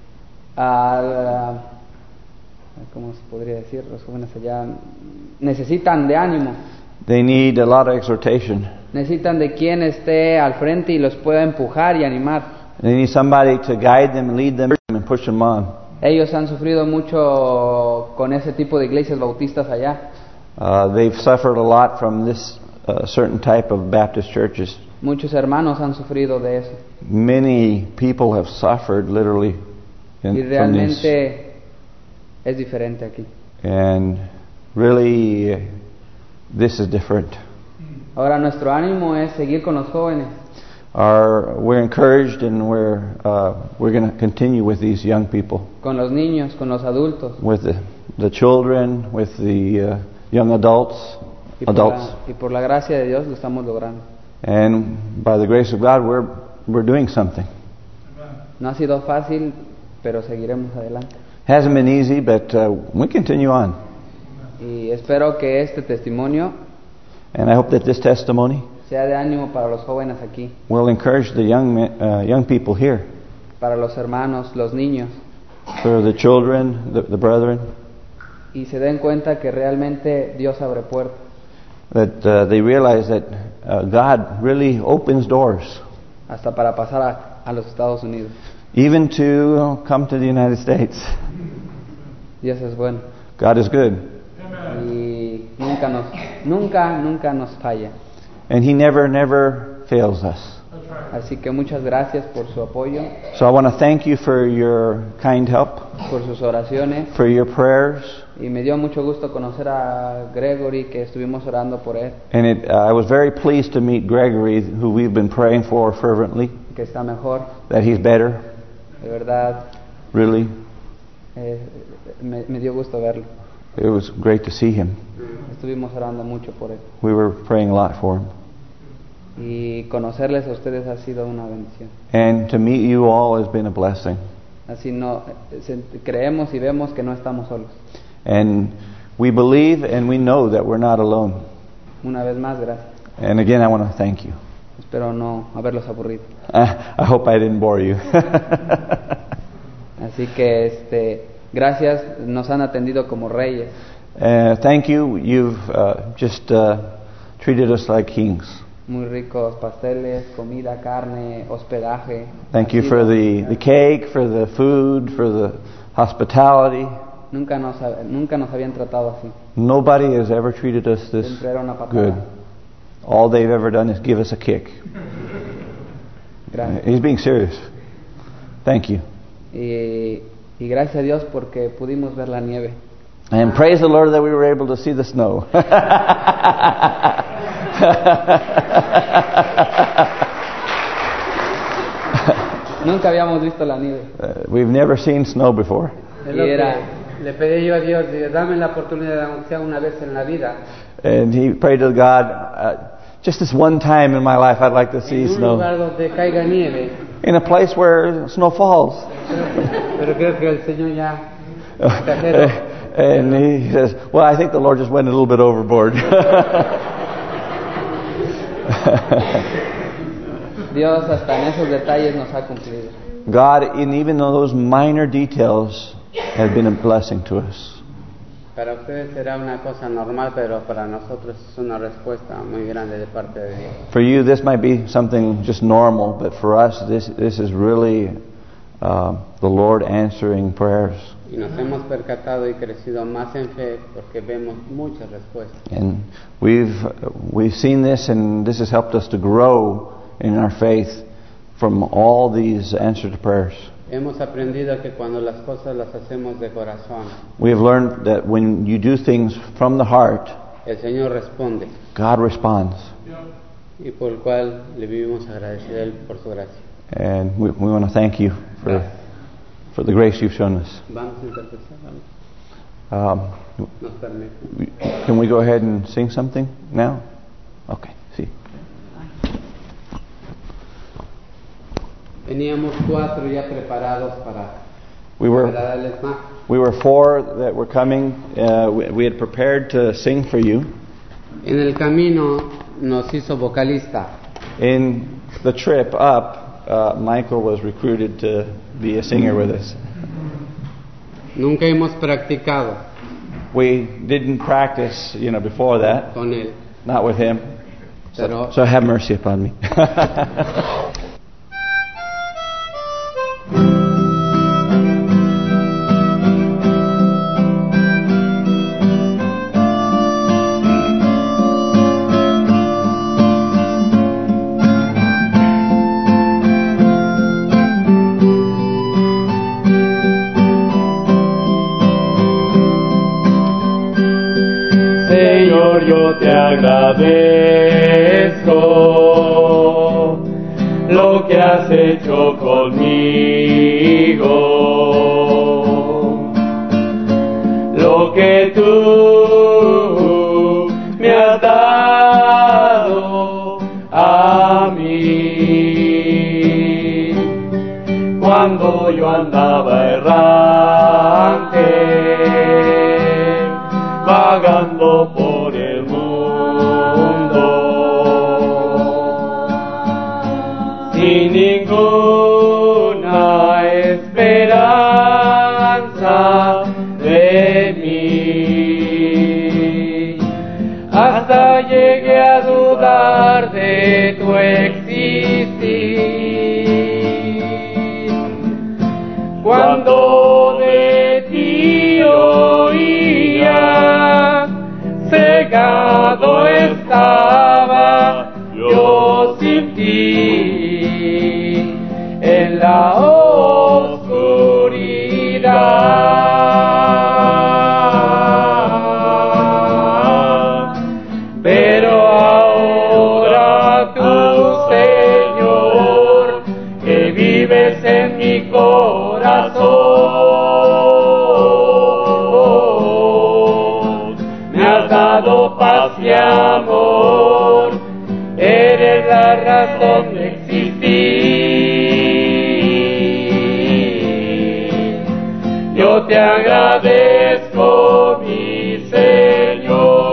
¿cómo se podría decir? Los jóvenes allá necesitan de ánimo. they need a lot of exhortation. Necesitan de quien esté al frente y los pueda empujar y animar. They need somebody to guide them, lead them, and push them on. Ellos han sufrido mucho con ese tipo de iglesias bautistas allá. They've suffered a lot from this certain type of Baptist churches. Muchos hermanos han sufrido de eso. Many people have suffered literally Y from this. realmente es diferente aquí. And really, this is different. Ahora nuestro ánimo es seguir con los jóvenes. We're encouraged, and we're going to continue with these young people, Con los niños, con los adultos. with the children, with the young adults. Y por la gracia de Dios lo estamos logrando. And by the grace of God, we're doing something. No ha sido fácil, pero seguiremos adelante. Hasn't been easy, but we continue on. Y espero que este testimonio And I hope that this testimony sea de ánimo para los jóvenes aquí, will encourage the young people here, para los hermanos, los niños, for the children, the brethren, y se den cuenta que realmente Dios abre puertas. that they realize that God really opens doors, Hasta para pasar a los Estados Unidos. even to come to the United States. Dios es bueno God is good, y nunca nos falla. and He never fails us. Así que muchas gracias por su apoyo, So I want to thank you for your kind help, por sus oraciones, for your prayers, y me dio mucho gusto conocer a Gregory, que estuvimos orando por él, and I was very pleased to meet Gregory, who we've been praying for fervently, que está mejor. that he's better, De verdad, really. me dio gusto verlo. It was great to see him. Estuvimos orando mucho por él. We were praying a lot for him. Y conocerles a ustedes ha sido una bendición. And to meet you all has been a blessing. Así creemos y vemos que no estamos solos. And we believe and we know that we're not alone. Una vez más, gracias. And again, I want to thank you. Espero no haberlos aburrido. I hope I didn't bore you. Así que gracias, nos han atendido como reyes. Thank you. You've just treated us like kings. Muy ricos pasteles, comida, carne, hospedaje. Thank you for the cake, for the food, for the hospitality. Nunca nos habían tratado así. Nobody has ever treated us this Siempre era una patada. good. All they've ever done is give us a kick. Gracias. He's being serious. Thank you. Y gracias a Dios porque pudimos ver la nieve. And praise the Lord that we were able to see the snow. Nunca habíamos visto la nieve. We've never seen snow before. Es lo que le pedí yo a Dios, dame la oportunidad, aunque sea una vez en la vida. And he prayed to God, just this one time in my life I'd like to see En un snow. lugar donde caiga nieve. In a place where snow falls. Pero creo que el Señor ya exageró. And he says, well, I think the Lord just went a little bit overboard. Dios hasta en esos detalles nos ha cumplido. God, in even those minor details, has been a blessing to us. Para ustedes será una cosa normal, pero para nosotros es una respuesta muy grande de parte de Dios. For you, this might be something just normal, but for us, this is really the Lord answering prayers. Y nos hemos percatado y crecido más en fe porque vemos muchas respuestas. And we've seen this, and this has helped us to grow in our faith from all these answered prayers. Hemos aprendido que cuando las cosas las hacemos de corazón, We have learned that when you do things from the heart, el Señor responde, God responds. y por el cual le vivimos agradecidos a Él por su gracia. And we want to thank you for the grace you've shown us. Vamos a interpretar, ¿vale? Nos permite. Can we go ahead and sing something now? Okay, sí. Teníamos 4 ya preparados para We were darles más. 4 that were coming. We had prepared to sing for you. En el camino nos hizo vocalista. In the trip up, Michael was recruited to be a singer with us. Nunca hemos practicado We didn't practice, before that, con él. not with him. Pero So have mercy upon me. Señor, yo te agradezco lo que has hecho conmigo, lo que tú me has dado a mí. Cuando yo andaba errante, vagando por el mundo, sin ninguna esperanza de mí, hasta llegué a dudar de tu existir. Cuando de ti oía, cegado estaba yo sin ti en la oscuridad. Pero ahora tú, Señor, que vives en mi corazón, has dado paz y amor, eres la razón de existir. Yo te agradezco, mi Señor.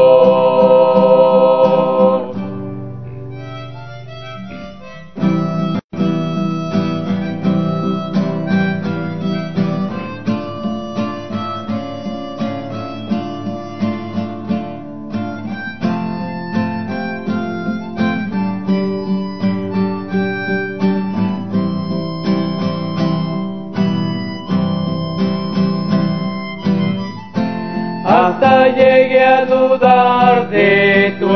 Hasta llegué a dudar de tu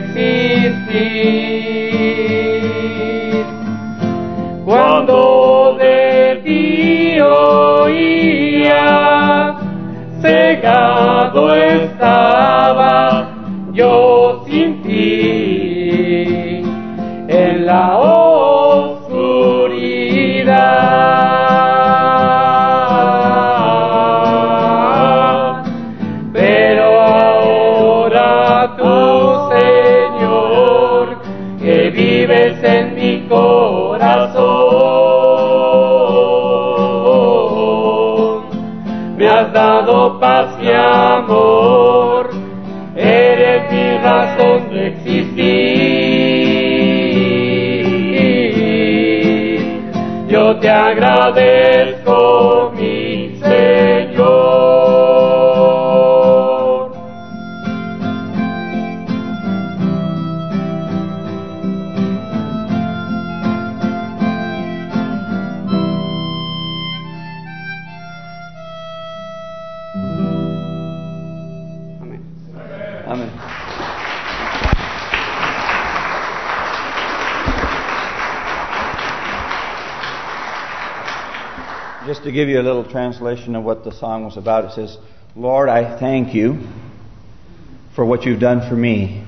existir. Cuando de ti oía, cegado estaba yo sin ti, en la oscuridad. Vives en mi corazón, me has dado paz y amor, eres mi razón de existir. Yo te agradezco, mi Señor. Amen. Just to give you a little translation of what the song was about, it says, Lord, I thank you for what you've done for me,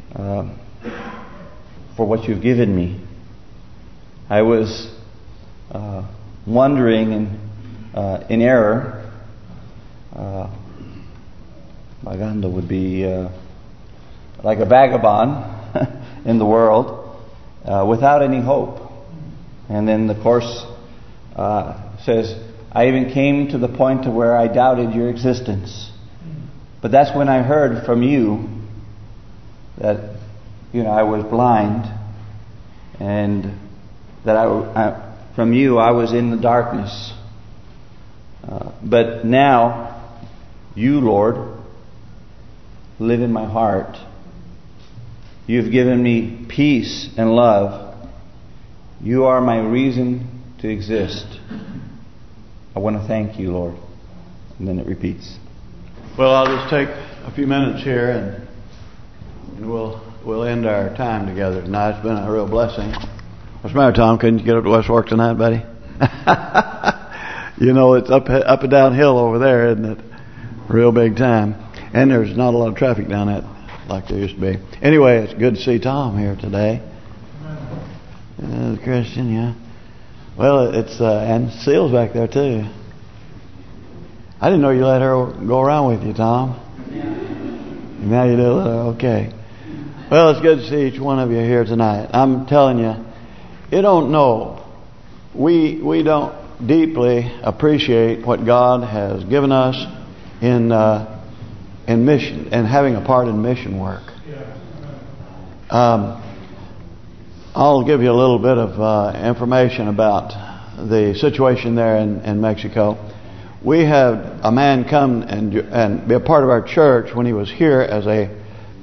for what you've given me. I was wandering in error. Vagando would be like a vagabond in the world, without any hope. And then the course says, I even came to the point to where I doubted your existence. But that's when I heard from you that, I was blind, and that from you I was in the darkness. But now, you, Lord, live in my heart. You've given me peace and love. You are my reason to exist. I want to thank you, Lord. And then it repeats. Well, I'll just take a few minutes here and we'll end our time together tonight. It's been a real blessing. What's the matter, Tom? Couldn't you get up to West Fork tonight, buddy? It's up and downhill over there, isn't it? Real big time. And there's not a lot of traffic down that like there used to be. Anyway, it's good to see Tom here today. Christian, yeah. Well, it's and Seal's back there too. I didn't know you let her go around with you, Tom. Now you do. Okay. Well, it's good to see each one of you here tonight. I'm telling you, you don't know. We don't deeply appreciate what God has given us in mission and having a part in mission work. I'll give you a little bit of information about the situation there in Mexico. We had a man come and be a part of our church when he was here as a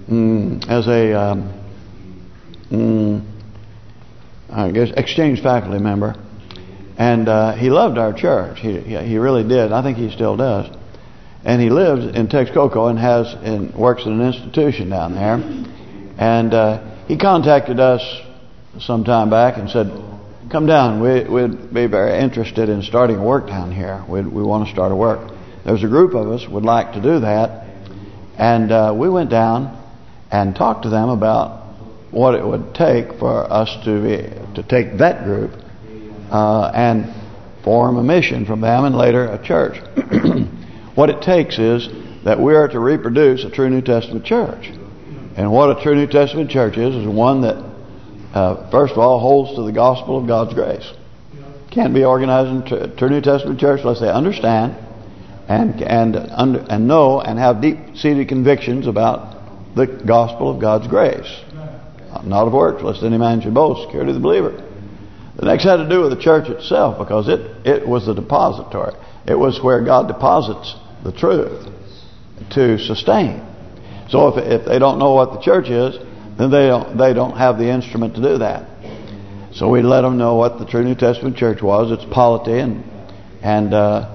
I guess exchange faculty member, and he loved our church. He really did. I think he still does. And he lives in Texcoco and works at an institution down there. And he contacted us some time back and said, "Come down. We'd be very interested in starting work down here. We want to start a work." There's a group of us would like to do that, and we went down and talked to them about what it would take for us to take that group and form a mission from them and later a church. What it takes is that we are to reproduce a true New Testament church. And what a true New Testament church is one that, first of all, holds to the gospel of God's grace. Can't be organized in a true New Testament church unless they understand and know and have deep-seated convictions about the gospel of God's grace. Not of works, lest any man should boast, security of the believer. The next had to do with the church itself, because it was the depository. It was where God deposits the truth to sustain. So if they don't know what the church is, then they don't have the instrument to do that. So we let them know what the true New Testament church was, its polity and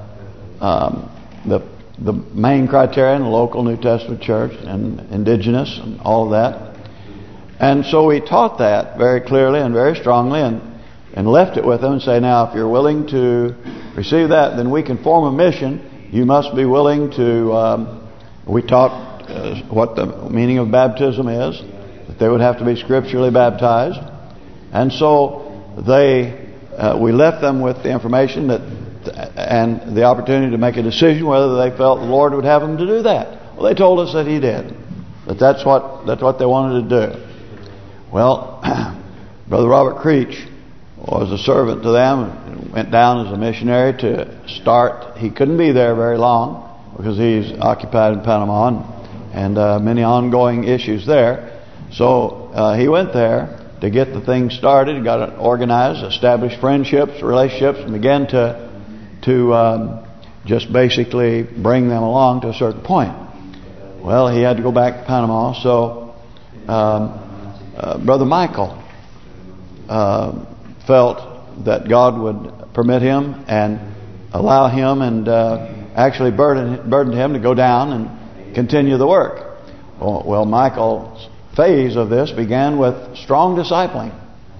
the main criterion, the local New Testament church and indigenous and all of that. And so we taught that very clearly and very strongly and left it with them and say, now if you're willing to receive that, then we can form a mission. You must be willing to, we taught what the meaning of baptism is, that they would have to be scripturally baptized. And so we left them with the information and the opportunity to make a decision whether they felt the Lord would have them to do that. Well, they told us that He did. That's what they wanted to do. Well, Brother Robert Creech was a servant to them and went down as a missionary to start. He couldn't be there very long because he's occupied in Panama and many ongoing issues there. So he went there to get the thing started, got it organized, established friendships, relationships, and began to just basically bring them along to a certain point. Well, he had to go back to Panama, so Brother Michael felt that God would permit him and allow him and actually burdened him to go down and continue the work. Well, Michael's phase of this began with strong discipling.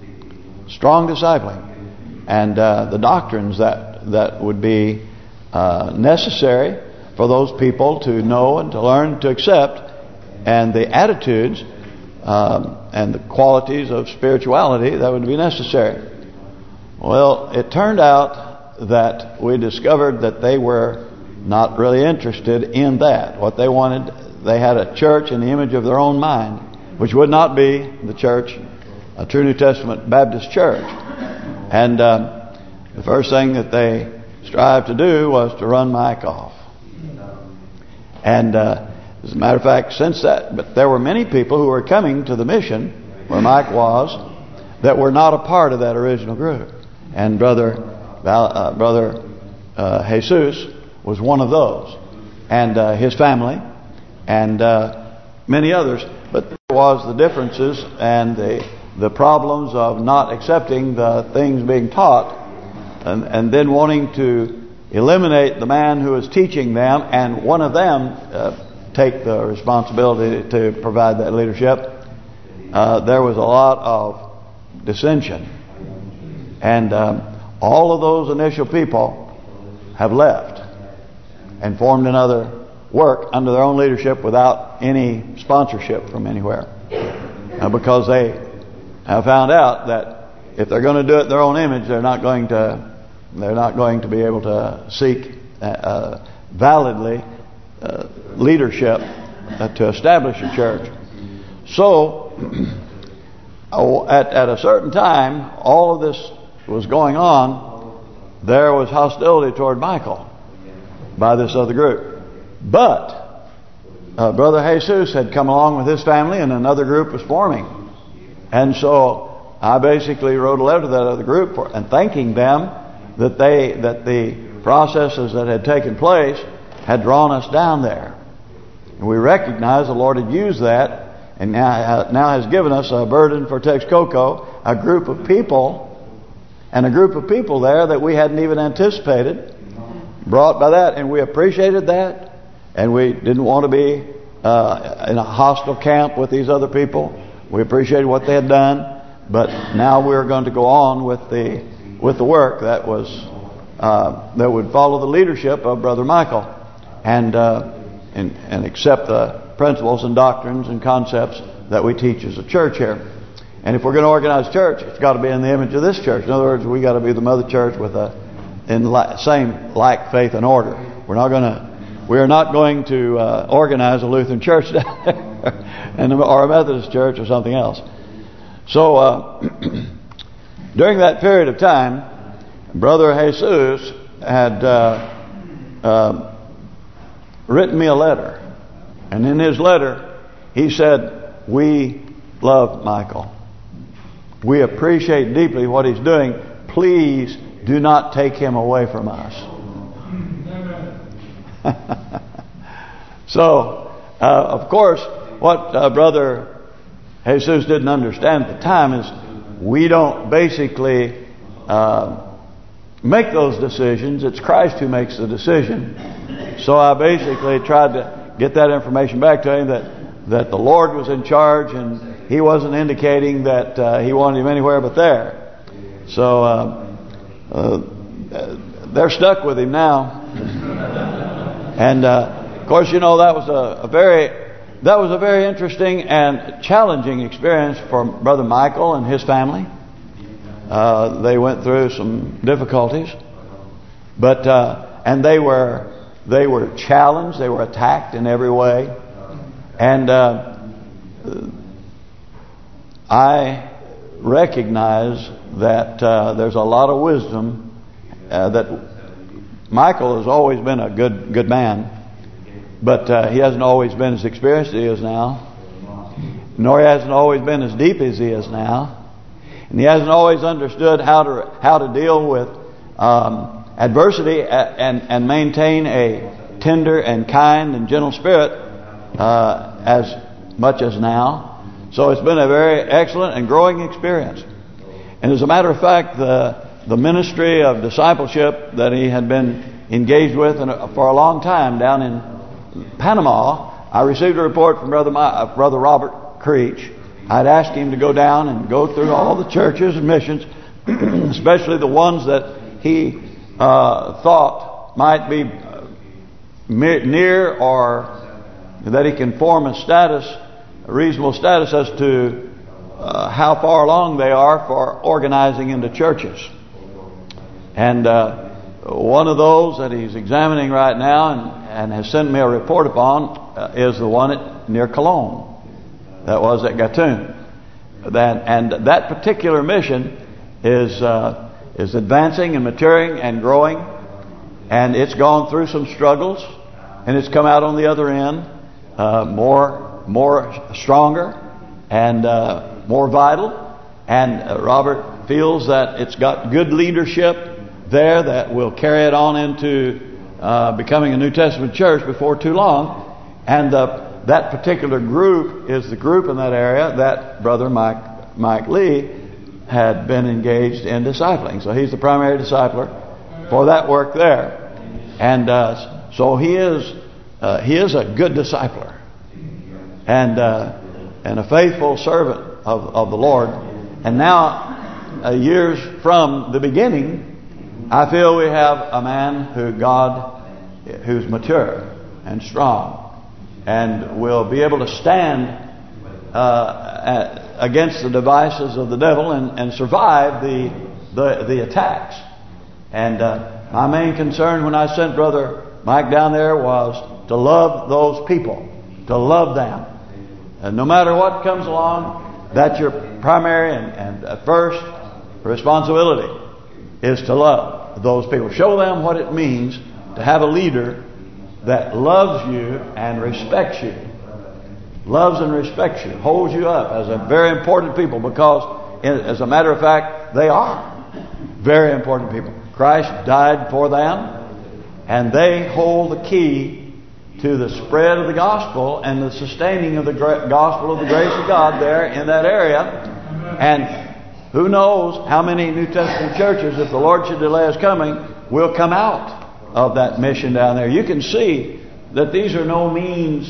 And the doctrines that would be necessary for those people to know and to learn to accept, and the attitudes and the qualities of spirituality that would be necessary. Well, it turned out that we discovered that they were not really interested in that. What they wanted, they had a church in the image of their own mind, which would not be the church, a true New Testament Baptist church. And the first thing that they strived to do was to run Mike off. And as a matter of fact, since that, but there were many people who were coming to the mission where Mike was that were not a part of that original group. And Brother Jesus was one of those, and his family, and many others. But there was the differences and the problems of not accepting the things being taught, and then wanting to eliminate the man who was teaching them, and one of them take the responsibility to provide that leadership. There was a lot of dissension. And all of those initial people have left and formed another work under their own leadership without any sponsorship from anywhere. Because they have found out that if they're going to do it in their own image, they're not going to be able to seek validly leadership to establish a church. So at a certain time, all of this was going on. There was hostility toward Michael by this other group. But Brother Jesus had come along with his family, and another group was forming. And so I basically wrote a letter to that other group and thanking them that the processes that had taken place had drawn us down there. And we recognize the Lord had used that, and now has given us a burden for Texcoco, a group of people, and a group of people there that we hadn't even anticipated, brought by that, and we appreciated that, and we didn't want to be in a hostile camp with these other people. We appreciated what they had done, but now we're going to go on with the work that was that would follow the leadership of Brother Michael, and accept the principles and doctrines and concepts that we teach as a church here. And if we're going to organize church, it's got to be in the image of this church. In other words, we got to be the mother church with same like faith and order. We're not going to we are not going to organize a Lutheran church down there, or a Methodist church or something else. So during that period of time, Brother Jesus had written me a letter, and in his letter he said, "We love Michael. We appreciate deeply what he's doing. Please do not take him away from us." So, of course, what Brother Jesus didn't understand at the time is we don't basically make those decisions. It's Christ who makes the decision. So I basically tried to get that information back to him, that the Lord was in charge, and he wasn't indicating that he wanted him anywhere but there. So they're stuck with him now. And of course, you know, that was a very interesting and challenging experience for Brother Michael and his family. They went through some difficulties, but and they were challenged, they were attacked in every way, and I recognize that there's a lot of wisdom. That Michael has always been a good man, but he hasn't always been as experienced as he is now, nor he hasn't always been as deep as he is now, and he hasn't always understood how to deal with adversity and maintain a tender and kind and gentle spirit as much as now. So it's been a very excellent and growing experience. And as a matter of fact, the ministry of discipleship that he had been engaged with for a long time down in Panama, I received a report from Brother Robert Creech. I'd asked him to go down and go through all the churches and missions, especially the ones that he thought might be near, or that he can form a reasonable status as to how far along they are for organizing into churches. And one of those that he's examining right now and has sent me a report upon is the one near Cologne. That was at Gatun. That particular mission is advancing and maturing and growing, and it's gone through some struggles, and it's come out on the other end more stronger and more vital. And Robert feels that it's got good leadership there that will carry it on into becoming a New Testament church before too long. And that particular group is the group in that area that Brother Mike Lee had been engaged in discipling. So he's the primary discipler for that work there. And so he is a good discipler and a faithful servant of the Lord. And now, years from the beginning, I feel we have a man who's mature and strong and will be able to stand against the devices of the devil and survive the attacks. And my main concern when I sent Brother Mike down there was to love those people, to love them. And no matter what comes along, that's your primary and first responsibility, is to love those people. Show them what it means to have a leader that loves you and respects you. Loves and respects you. Holds you up as a very important people, because as a matter of fact, they are very important people. Christ died for them, and they hold the key to the spread of the gospel and the sustaining of the gospel of the grace of God there in that area. And who knows how many New Testament churches, if the Lord should delay His coming, will come out of that mission down there. You can see that these are no means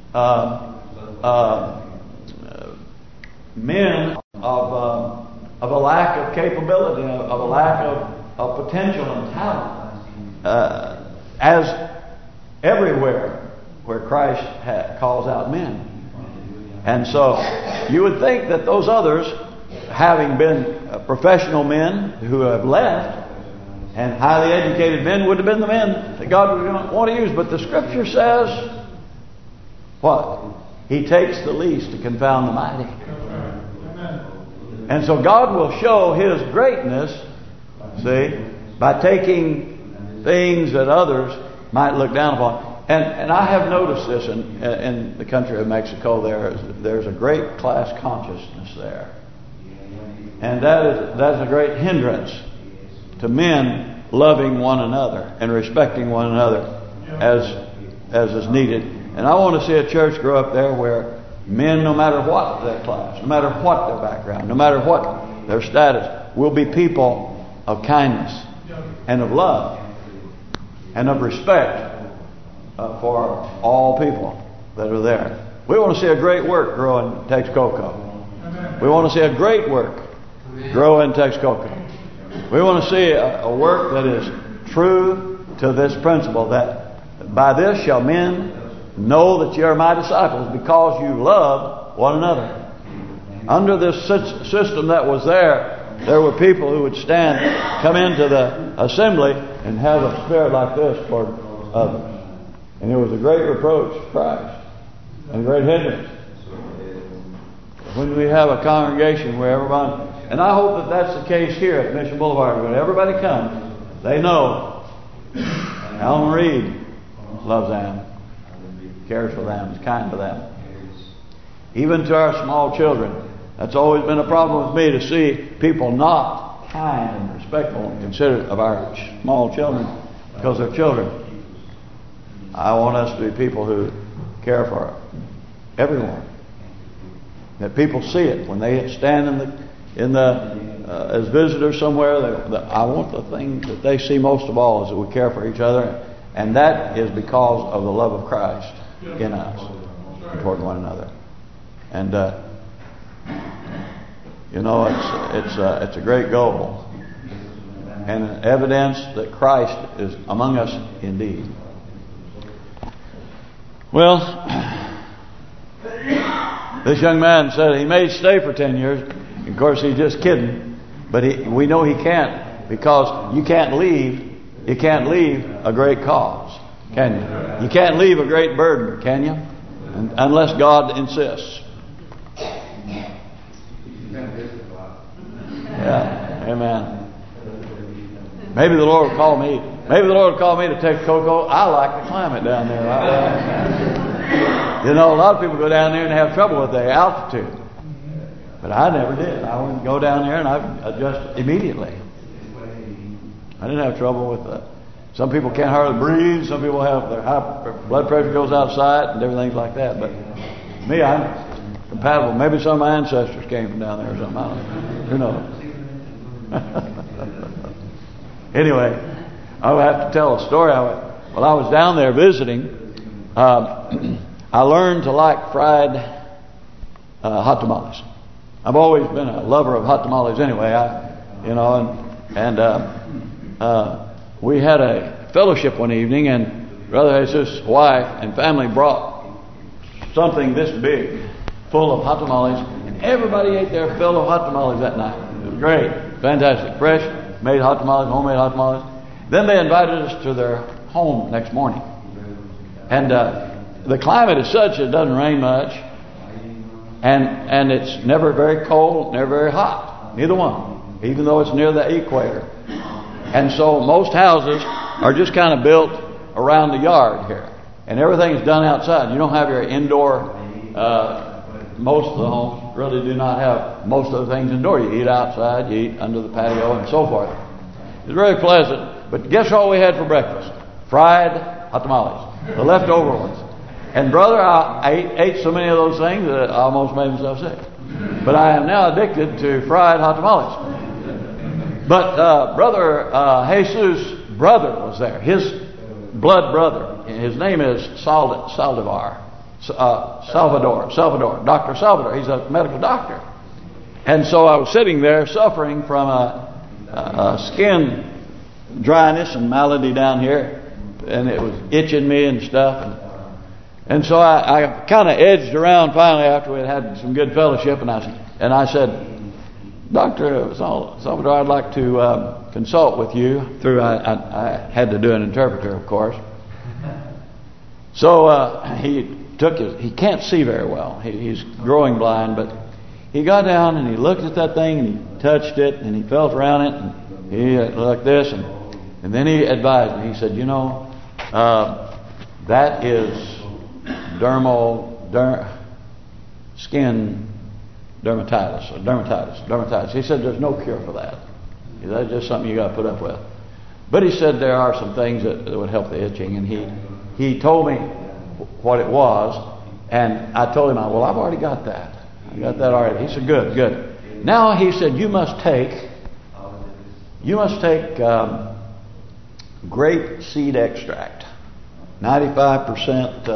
men of a lack of capability, of a lack of potential and talent, as everywhere where Christ calls out men. And so you would think that those others, having been professional men who have left, And highly educated men would have been the men that God would want to use. But the Scripture says, what? He takes the least to confound the mighty. And so God will show His greatness, see, by taking things that others might look down upon. And I have noticed this in the country of Mexico. There's a great class consciousness there. And that's a great hindrance to men loving one another and respecting one another as is needed. And I want to see a church grow up there where men, no matter what their class, no matter what their background, no matter what their status, will be people of kindness and of love and of respect for all people that are there. We want to see a great work grow in Texcoco. We want to see a great work grow in Texcoco. We want to see a work that is true to this principle, that by this shall men know that you are my disciples, because you love one another. Under this system that was there were people who would come into the assembly and have a spirit like this toward others. And it was a great reproach to Christ and a great hindrance. When we have a congregation where everyone, and I hope that that's the case here at Mission Boulevard, when everybody comes, they know Alan Reed loves them, cares for them, is kind to them. Even to our small children. That's always been a problem with me, to see people not kind and respectful and considerate of our small children because they're children. I want us to be people who care for everyone. That people see it when they stand as visitors somewhere. I want the thing that they see most of all is that we care for each other, and that is because of the love of Christ in us toward one another. And it's a great goal and an evidence that Christ is among us indeed. Well, this young man said he may stay for 10 years. Of course, he's just kidding, but we know he can't, because you can't leave a great cause, can you? You can't leave a great burden, can you? Unless God insists. Yeah, amen. Maybe the Lord will call me. Maybe the Lord will call me to Texcoco. I like the climate down there. A lot of people go down there and have trouble with the altitude. But I never did. I would go down there and I adjust immediately. I didn't have trouble with that. Some people can't hardly breathe. Some people have their blood pressure goes outside and different things like that. But me, I'm compatible. Maybe some of my ancestors came from down there or something. I don't know. Who knows? Anyway, I would have to tell a story. While I was down there visiting, I learned to like fried hot tamales. I've always been a lover of hot tamales anyway. We had a fellowship one evening, and Brother Jesus' wife and family brought something this big, full of hot tamales, and everybody ate their fill of hot tamales that night. It was great, fantastic, fresh, made hot tamales, homemade hot tamales. Then they invited us to their home next morning, and the climate is such it doesn't rain much, and it's never very cold, never very hot, neither one, even though it's near the equator. And so most houses are just kind of built around the yard here, and everything is done outside. You don't have your indoor. Most of the homes really do not have most of the things indoor. You eat outside, you eat under the patio, and so forth. It's very pleasant. But guess what we had for breakfast? Fried hot tamales, the leftover ones. And brother, I ate so many of those things that I almost made myself sick. But I am now addicted to fried hot tamales. But Brother Jesus' brother was there. His blood brother. His name is Salvador. Dr. Salvador. He's a medical doctor. And so I was sitting there suffering from a skin dryness and malady down here, and it was itching me and stuff. And so I kind of edged around finally after we had some good fellowship, and I said, Dr. Salvador, I'd like to consult with you through. I had to do an interpreter, of course. So he can't see very well. He's growing blind, but he got down and he looked at that thing and he touched it and he felt around it and he like this and then he advised me. He said, you know, that is skin dermatitis. He said there's no cure for that. That's just something you got to put up with. But he said there are some things that would help the itching, and he told me what it was, and I told him, well, I've already got that. I got that already. He said, good. Now he said you must take grape seed extract, 95%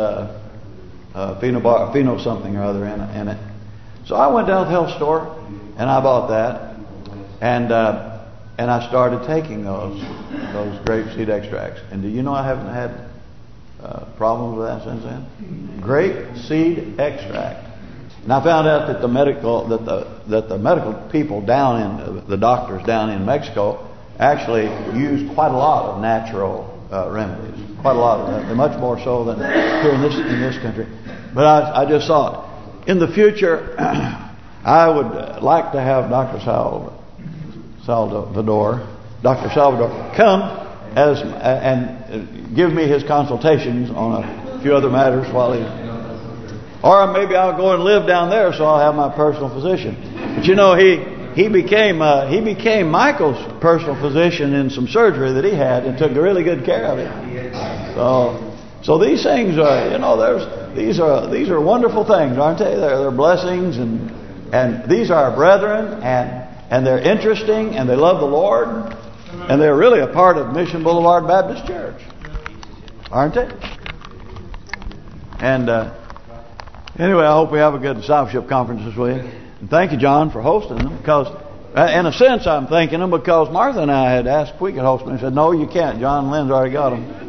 pheno something or other in it. So I went down to the health store and I bought that, and I started taking those grape seed extracts. And do you know I haven't had problems with that since then? Grape seed extract. And I found out that the medical people down in the doctors down in Mexico actually use quite a lot of natural remedies, quite a lot of them, much more so than here in this country. But I just thought, in the future, I would like to have Dr. Salvador come and give me his consultations on a few other matters while or maybe I'll go and live down there, so I'll have my personal physician. But you know, he became Michael's personal physician in some surgery that he had and took really good care of him. So these things are, you know, these are wonderful things, aren't they? They're blessings, and these are our brethren, and they're interesting, and they love the Lord, and they're really a part of Mission Boulevard Baptist Church, aren't they? And anyway, I hope we have a good discipleship conference this week. And thank you, John, for hosting them, because in a sense I'm thanking them because Martha and I had asked if we could host them. He said, no, you can't. John and Lynn's already got them.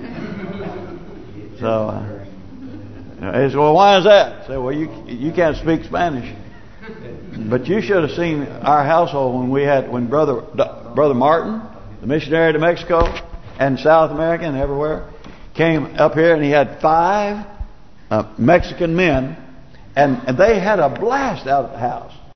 So he said, well, why is that? I said, well, you can't speak Spanish. But you should have seen our household when Brother Martin, the missionary to Mexico and South America and everywhere, came up here, and he had 5 Mexican men, and they had a blast out at the house.